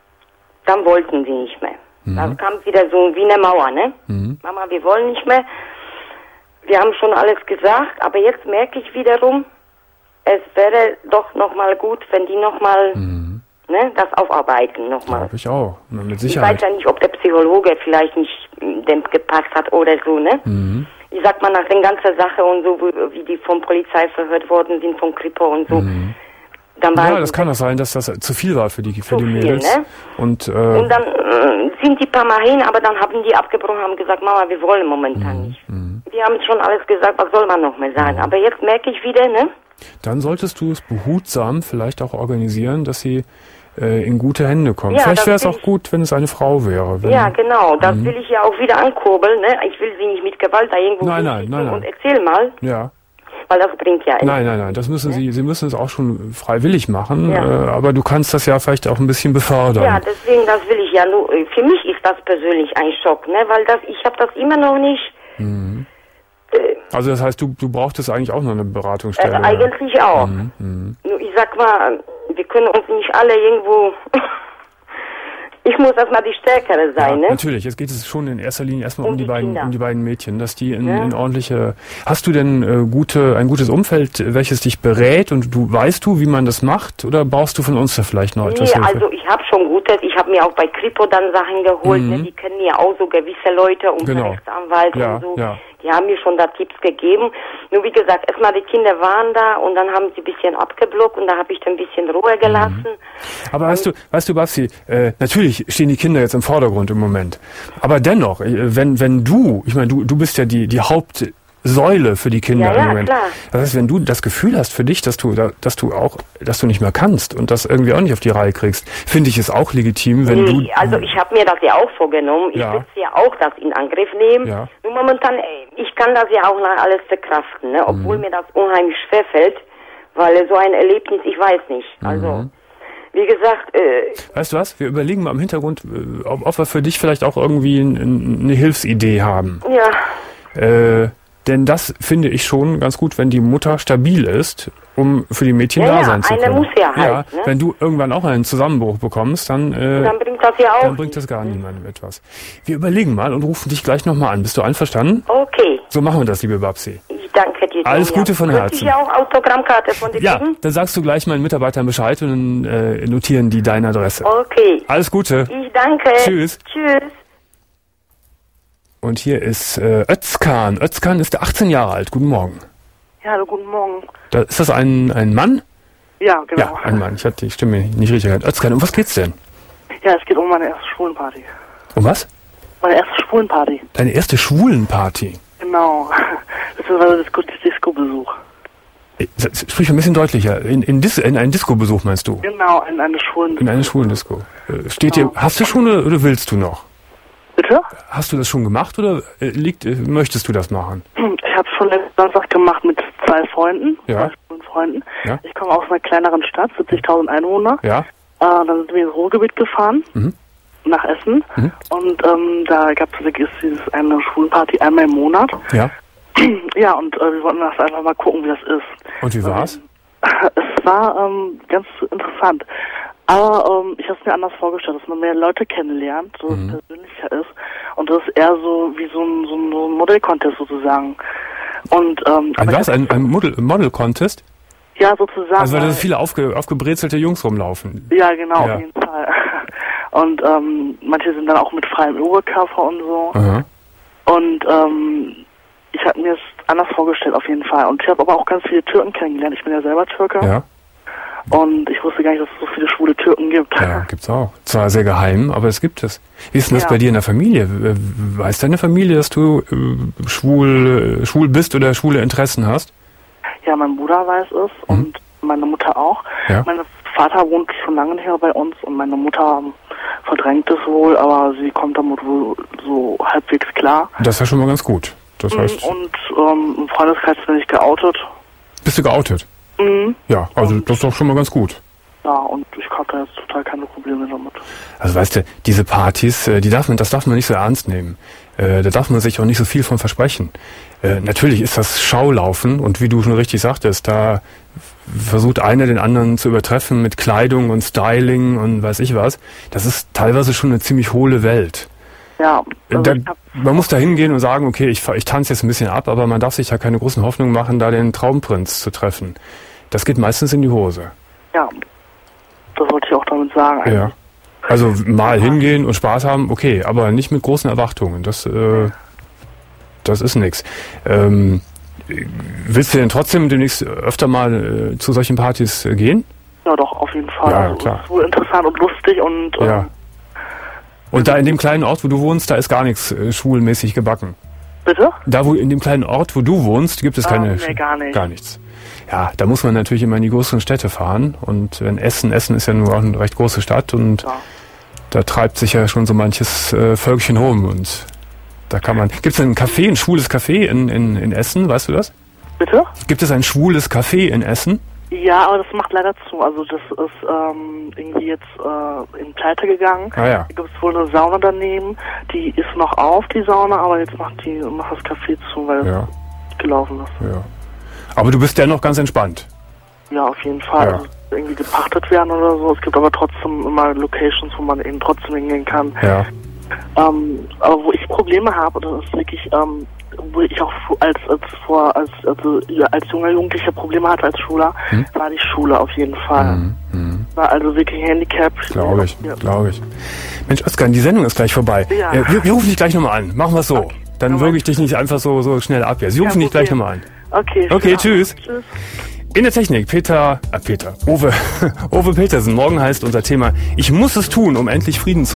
dann wollten sie nicht mehr. Mhm. Dann kam wieder so wie eine Mauer, ne? Mhm. Mama, wir wollen nicht mehr. Wir haben schon alles gesagt, aber jetzt merke ich wiederum, es wäre doch nochmal gut, wenn die nochmal mhm. ne, das aufarbeiten nochmal. Glaube ich auch, mit Sicherheit. Ich weiß ja nicht, ob der Psychologe vielleicht nicht dem gepasst hat oder so, ne? Mhm. Ich sag mal, nach der ganzen Sache und so, wie die von Polizei verhört worden sind, von Kripo und so. Mhm. Dann ja, das kann auch sein, dass das zu viel war für die, für die Mädels. Viel, ne? Und, äh, und dann äh, sind die paar Mal hin, aber dann haben die abgebrochen, haben gesagt, Mama, wir wollen momentan mhm. nicht. Mhm. Die haben schon alles gesagt, was soll man noch mehr sagen. Mhm. Aber jetzt merke ich wieder, ne? Dann solltest du es behutsam vielleicht auch organisieren, dass sie äh, in gute Hände kommen. Ja, vielleicht wäre es auch gut, wenn es eine Frau wäre. Wenn, ja, genau. Das mhm. will ich ja auch wieder ankurbeln, ne? Ich will sie nicht mit Gewalt da irgendwo nein, nein, nein, nein. und erzähl mal. Ja. Weil das bringt ja Nein, nein, nein, das müssen ja? Sie, Sie müssen es auch schon freiwillig machen, ja. äh, aber du kannst das ja vielleicht auch ein bisschen befördern. Ja, deswegen, das will ich ja nur, für mich ist das persönlich ein Schock, ne, weil das, ich habe das immer noch nicht. Mhm. Äh, also das heißt, du, du brauchtest eigentlich auch noch eine Beratungsstelle. Äh, eigentlich ja. auch. Mhm. Mhm. Nur ich sag mal, wir können uns nicht alle irgendwo Ich muss erstmal die Stärkere sein, ja, ne? Natürlich, jetzt geht es schon in erster Linie erstmal um, um die, die beiden um die beiden Mädchen, dass die in, ja. in ordentliche... Hast du denn äh, gute ein gutes Umfeld, welches dich berät und du weißt du, wie man das macht, oder brauchst du von uns da vielleicht noch etwas Nee, Hilfe? also ich habe schon Gutes. Ich habe mir auch bei Kripo dann Sachen geholt, mhm. ne? Die kennen ja auch so gewisse Leute und genau. Rechtsanwalt ja, und so. Ja. Die haben mir schon da Tipps gegeben. Nur wie gesagt, erstmal die Kinder waren da und dann haben sie ein bisschen abgeblockt und da habe ich dann ein bisschen Ruhe gelassen. Mhm. Aber weißt du, weißt du, Babsi, äh, natürlich stehen die Kinder jetzt im Vordergrund im Moment. Aber dennoch, wenn wenn du, ich meine, du du bist ja die die Hauptsäule für die Kinder ja, im ja, Moment. Klar. Das heißt, wenn du das Gefühl hast für dich, dass du dass du auch, dass du nicht mehr kannst und das irgendwie auch nicht auf die Reihe kriegst, finde ich es auch legitim, wenn nee, du... Also ich habe mir das ja auch vorgenommen. Ich ja. will ja auch das in Angriff nehmen. Ja. Nur momentan, ich kann das ja auch noch alles verkraften, ne? Obwohl mhm. mir das unheimlich schwerfällt, weil so ein Erlebnis, ich weiß nicht. Also... Mhm. Wie gesagt, äh... Weißt du was? Wir überlegen mal im Hintergrund, ob, ob wir für dich vielleicht auch irgendwie ein, eine Hilfsidee haben. Ja. Äh, denn das finde ich schon ganz gut, wenn die Mutter stabil ist, um für die Mädchen ja, da ja, sein zu können. eine muss ja halt, ja, ne? Wenn du irgendwann auch einen Zusammenbruch bekommst, dann, äh, dann bringt das ja auch. Dann bringt das gar niemandem etwas. Wir überlegen mal und rufen dich gleich nochmal an. Bist du einverstanden? Okay. So machen wir das, liebe Babsi. Ich danke dir. Alles Gute von Herzen. Könnte ich ja auch Autogrammkarte von dir Ja, kriegen? dann sagst du gleich meinen Mitarbeitern Bescheid und dann äh, notieren die deine Adresse. Okay. Alles Gute. Ich danke. Tschüss. Tschüss. Und hier ist äh, Özkan. Özkan ist achtzehn Jahre alt. Guten Morgen. Ja, hallo, guten Morgen. Da, ist das ein, ein Mann? Ja, genau. Ja, ein Mann. Ich hatte die Stimme nicht richtig gehört. Özkan, um was geht's denn? Ja, es geht um meine erste Schwulenparty. Um was? Meine erste Schwulenparty. Deine erste Schwulenparty? Genau. Beziehungsweise Disco, Disco-Besuch. Sprich ein bisschen deutlicher. In, in, Dis, in einen Disco-Besuch meinst du? Genau, in eine Schwulen. In eine Schwulendisco. Steht genau. dir, hast du schon oder, oder willst du noch? Bitte? Hast du das schon gemacht oder äh, liegt, äh, möchtest du das machen? Ich habe schon letzten Samstag gemacht mit zwei Freunden, ja. zwei schwulen Freunden. Ja. Ich komme aus einer kleineren Stadt, siebzigtausend Einwohner. Ja. Äh, dann sind wir ins Ruhrgebiet gefahren, mhm. nach Essen. Mhm. Und ähm, da gab es dieses eine Schwulenparty einmal im Monat. Ja. Ja, und äh, wir wollten das einfach mal gucken, wie das ist. Und wie war's? Es war ähm, ganz interessant. Aber ähm, ich habe es mir anders vorgestellt, dass man mehr Leute kennenlernt, so dass mhm. es persönlicher ist. Und das ist eher so wie so ein, so ein Model-Contest sozusagen. Und, ähm, ein was? Ein, ein Model-Contest? Ja, sozusagen. Also weil da viele aufge, aufgebrezelte Jungs rumlaufen. Ja, genau, ja. auf jeden Fall. Und ähm, manche sind dann auch mit freiem Oberkörper und so. Aha. Und ähm, ich habe mir es anders vorgestellt auf jeden Fall. Und ich habe aber auch ganz viele Türken kennengelernt. Ich bin ja selber Türke. Ja. Und ich wusste gar nicht, dass es so viele schwule Türken gibt. Ja, gibt's auch. Zwar sehr geheim, aber es gibt es. Wie ist denn das ja. bei dir in der Familie? Weiß deine Familie, dass du äh, schwul, äh, schwul bist oder schwule Interessen hast? Ja, mein Bruder weiß es mhm. und meine Mutter auch. Ja. Mein Vater wohnt schon lange nicht mehr bei uns und meine Mutter verdrängt es wohl, aber sie kommt damit wohl so halbwegs klar. Das ist ja schon mal ganz gut. Das heißt, und ähm, im Freundeskreis bin ich geoutet. Bist du geoutet? Mhm. Ja, also und das ist doch schon mal ganz gut. Ja, und ich habe da jetzt total keine Probleme damit. Also weißt du, diese Partys, die darf man, das darf man nicht so ernst nehmen. Äh, da darf man sich auch nicht so viel von versprechen. Äh, natürlich ist das Schaulaufen und wie du schon richtig sagtest, da versucht einer den anderen zu übertreffen mit Kleidung und Styling und weiß ich was. Das ist teilweise schon eine ziemlich hohle Welt. Ja. Also da, man muss da hingehen und sagen, okay, ich, ich tanze jetzt ein bisschen ab, aber man darf sich ja keine großen Hoffnungen machen, da den Traumprinz zu treffen. Das geht meistens in die Hose. Ja, das wollte ich auch damit sagen. Eigentlich. Ja. Also mal hingehen und Spaß haben, okay, aber nicht mit großen Erwartungen. Das, äh, das ist nix. Ähm, willst du denn trotzdem demnächst öfter mal äh, zu solchen Partys äh, gehen? Ja, doch, auf jeden Fall. Ja, also, klar. Es ist wohl interessant und lustig und... Ähm, ja. Und da in dem kleinen Ort, wo du wohnst, da ist gar nichts äh, schwulmäßig gebacken. Bitte? Da, wo in dem kleinen Ort, wo du wohnst, gibt es keine... Ah, nee, gar nicht. Gar nichts. Ja, da muss man natürlich immer in die größeren Städte fahren. Und wenn Essen, Essen ist ja nur auch eine recht große Stadt und ja. da treibt sich ja schon so manches äh, Völkchen rum. Und da kann man... Gibt es ein Café, ein schwules Café in, in, in Essen, weißt du das? Bitte? Gibt es ein schwules Café in Essen? Ja, aber das macht leider zu. Also das ist ähm, irgendwie jetzt äh, in Pleite gegangen. Ah, ja. Da gibt es wohl eine Sauna daneben. Die ist noch auf, die Sauna, aber jetzt macht die macht das Café zu, weil ja. es gelaufen ist. Ja. Aber du bist dennoch ganz entspannt. Ja, auf jeden Fall. Ja. irgendwie gepachtet werden oder so. Es gibt aber trotzdem immer Locations, wo man eben trotzdem hingehen kann. Ja. Ähm, aber wo ich Probleme habe, das ist wirklich, ähm, wo ich auch als als vor als also als junger Jugendlicher Probleme hatte als Schüler, hm? war die Schule auf jeden Fall. Hm, hm. War also wirklich Handicap. Glaube ich, ja. glaube ich. Mensch, Özkan, die Sendung ist gleich vorbei. Ja. Äh, wir, wir rufen dich gleich nochmal an. Machen wir es so. Okay. Dann ja, würge ich dich nicht einfach so so schnell ab. Ja, Sie rufen ja, dich gleich nochmal an. Okay. Okay, tschüss. Tschüss. In der Technik, Peter, äh Peter, Uwe, Uwe Petersen. Morgen heißt unser Thema, ich muss es tun, um endlich Frieden zu